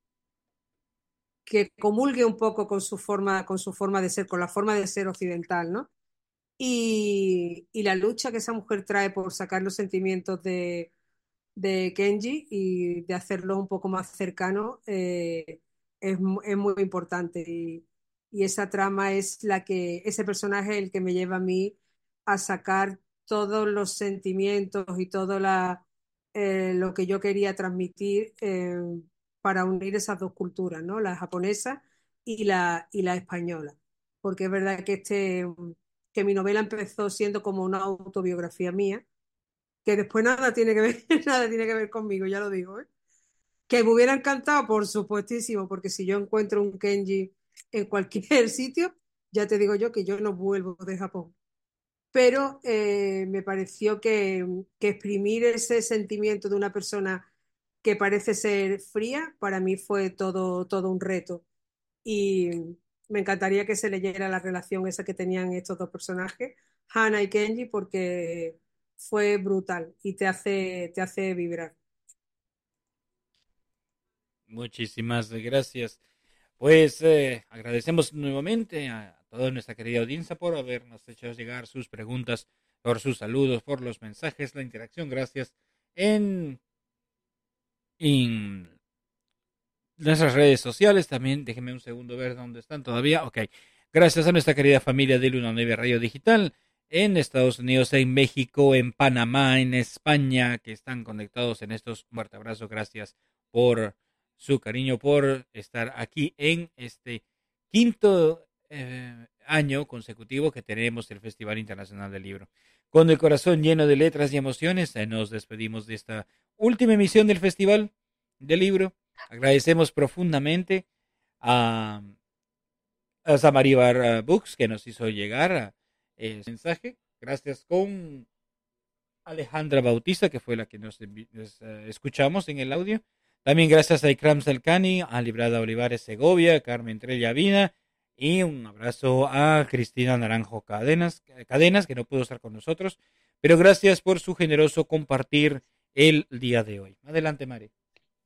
que comulgue un poco con su forma, con su forma de ser, con la forma de ser occidental, ¿no? Y, y la lucha que esa mujer trae por sacar los sentimientos de, de Kenji y de hacerlo un poco más cercano, eh, es, mu- es muy importante. Y, y esa trama es la que, ese personaje es el que me lleva a mí a sacar todos los sentimientos y todo la, eh, lo que yo quería transmitir, eh, para unir esas dos culturas, ¿no? La japonesa y la, y la española. Porque es verdad que, este, que mi novela empezó siendo como una autobiografía mía, que después nada tiene que ver, nada tiene que ver conmigo, ya lo digo, ¿eh? Que me hubiera encantado, por supuestísimo, porque si yo encuentro un Kenji en cualquier sitio, ya te digo yo que yo no vuelvo de Japón. Pero eh, me pareció que, que exprimir ese sentimiento de una persona que parece ser fría, para mí fue todo, todo un reto. Y me encantaría que se leyera la relación esa que tenían estos dos personajes, Hana y Kenji, porque fue brutal y te hace, te hace vibrar. Muchísimas gracias. Pues eh, agradecemos nuevamente a toda nuestra querida audiencia por habernos hecho llegar sus preguntas, por sus saludos, por los mensajes, la interacción. Gracias en, en nuestras redes sociales. También déjenme un segundo ver dónde están todavía. Ok. Gracias a nuestra querida familia de Luna Nueva Radio Digital en Estados Unidos, en México, en Panamá, en España, que están conectados en estos. Un fuerte abrazo. Gracias por su cariño, por estar aquí en este quinto eh, año consecutivo que tenemos el Festival Internacional del Libro. Con el corazón lleno de letras y emociones, eh, nos despedimos de esta última emisión del Festival del Libro. Agradecemos profundamente a, a Samariba Books, que nos hizo llegar el mensaje. Gracias con Alejandra Bautista, que fue la que nos, nos uh, escuchamos en el audio. También gracias a Ikram Salcani, a Librada Olivares Segovia, Carmen Trella Vina, y un abrazo a Cristina Naranjo Cadenas, Cadenas, que no pudo estar con nosotros, pero gracias por su generoso compartir el día de hoy. Adelante, Mari.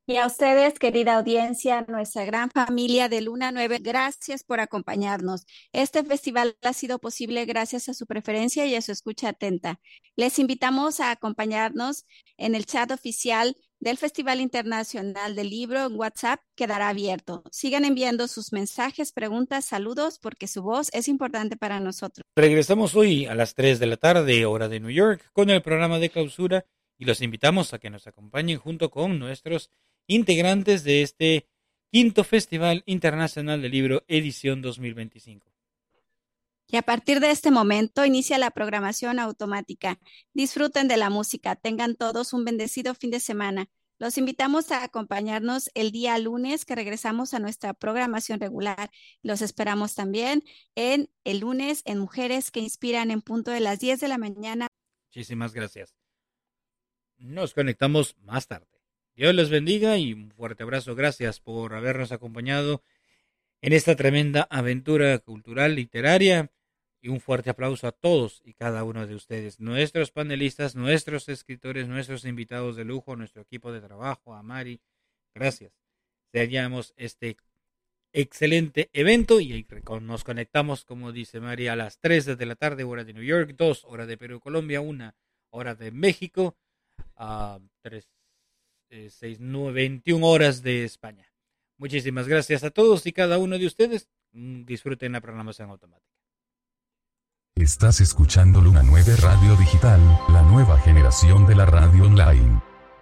Y a ustedes, querida audiencia, nuestra gran familia de Luna nueve, gracias por acompañarnos. Este festival ha sido posible gracias a su preferencia y a su escucha atenta. Les invitamos a acompañarnos en el chat oficial del Festival Internacional del Libro en WhatsApp, quedará abierto. Sigan enviando sus mensajes, preguntas, saludos, porque su voz es importante para nosotros. Regresamos hoy a las tres de la tarde, hora de New York, con el programa de clausura y los invitamos a que nos acompañen junto con nuestros integrantes de este quinto Festival Internacional del Libro edición dos mil veinticinco. Y a partir de este momento inicia la programación automática. Disfruten de la música, tengan todos un bendecido fin de semana. Los invitamos a acompañarnos el día lunes que regresamos a nuestra programación regular. Los esperamos también en el lunes en Mujeres que Inspiran en punto de las diez de la mañana. Muchísimas gracias. Nos conectamos más tarde. Dios les bendiga y un fuerte abrazo. Gracias por habernos acompañado en esta tremenda aventura cultural, literaria. Y un fuerte aplauso a todos y cada uno de ustedes, nuestros panelistas, nuestros escritores, nuestros invitados de lujo, nuestro equipo de trabajo, a Mari. Gracias. Sellamos este excelente evento y nos conectamos, como dice Mari, a las tres de la tarde, hora de New York, dos, hora de Perú y Colombia, una, hora de México, a tres, seis, nueve, veintiuna horas de España. Muchísimas gracias a todos y cada uno de ustedes. Disfruten la programación automática. Estás escuchando Luna nueve Radio Digital, la nueva generación de la radio online.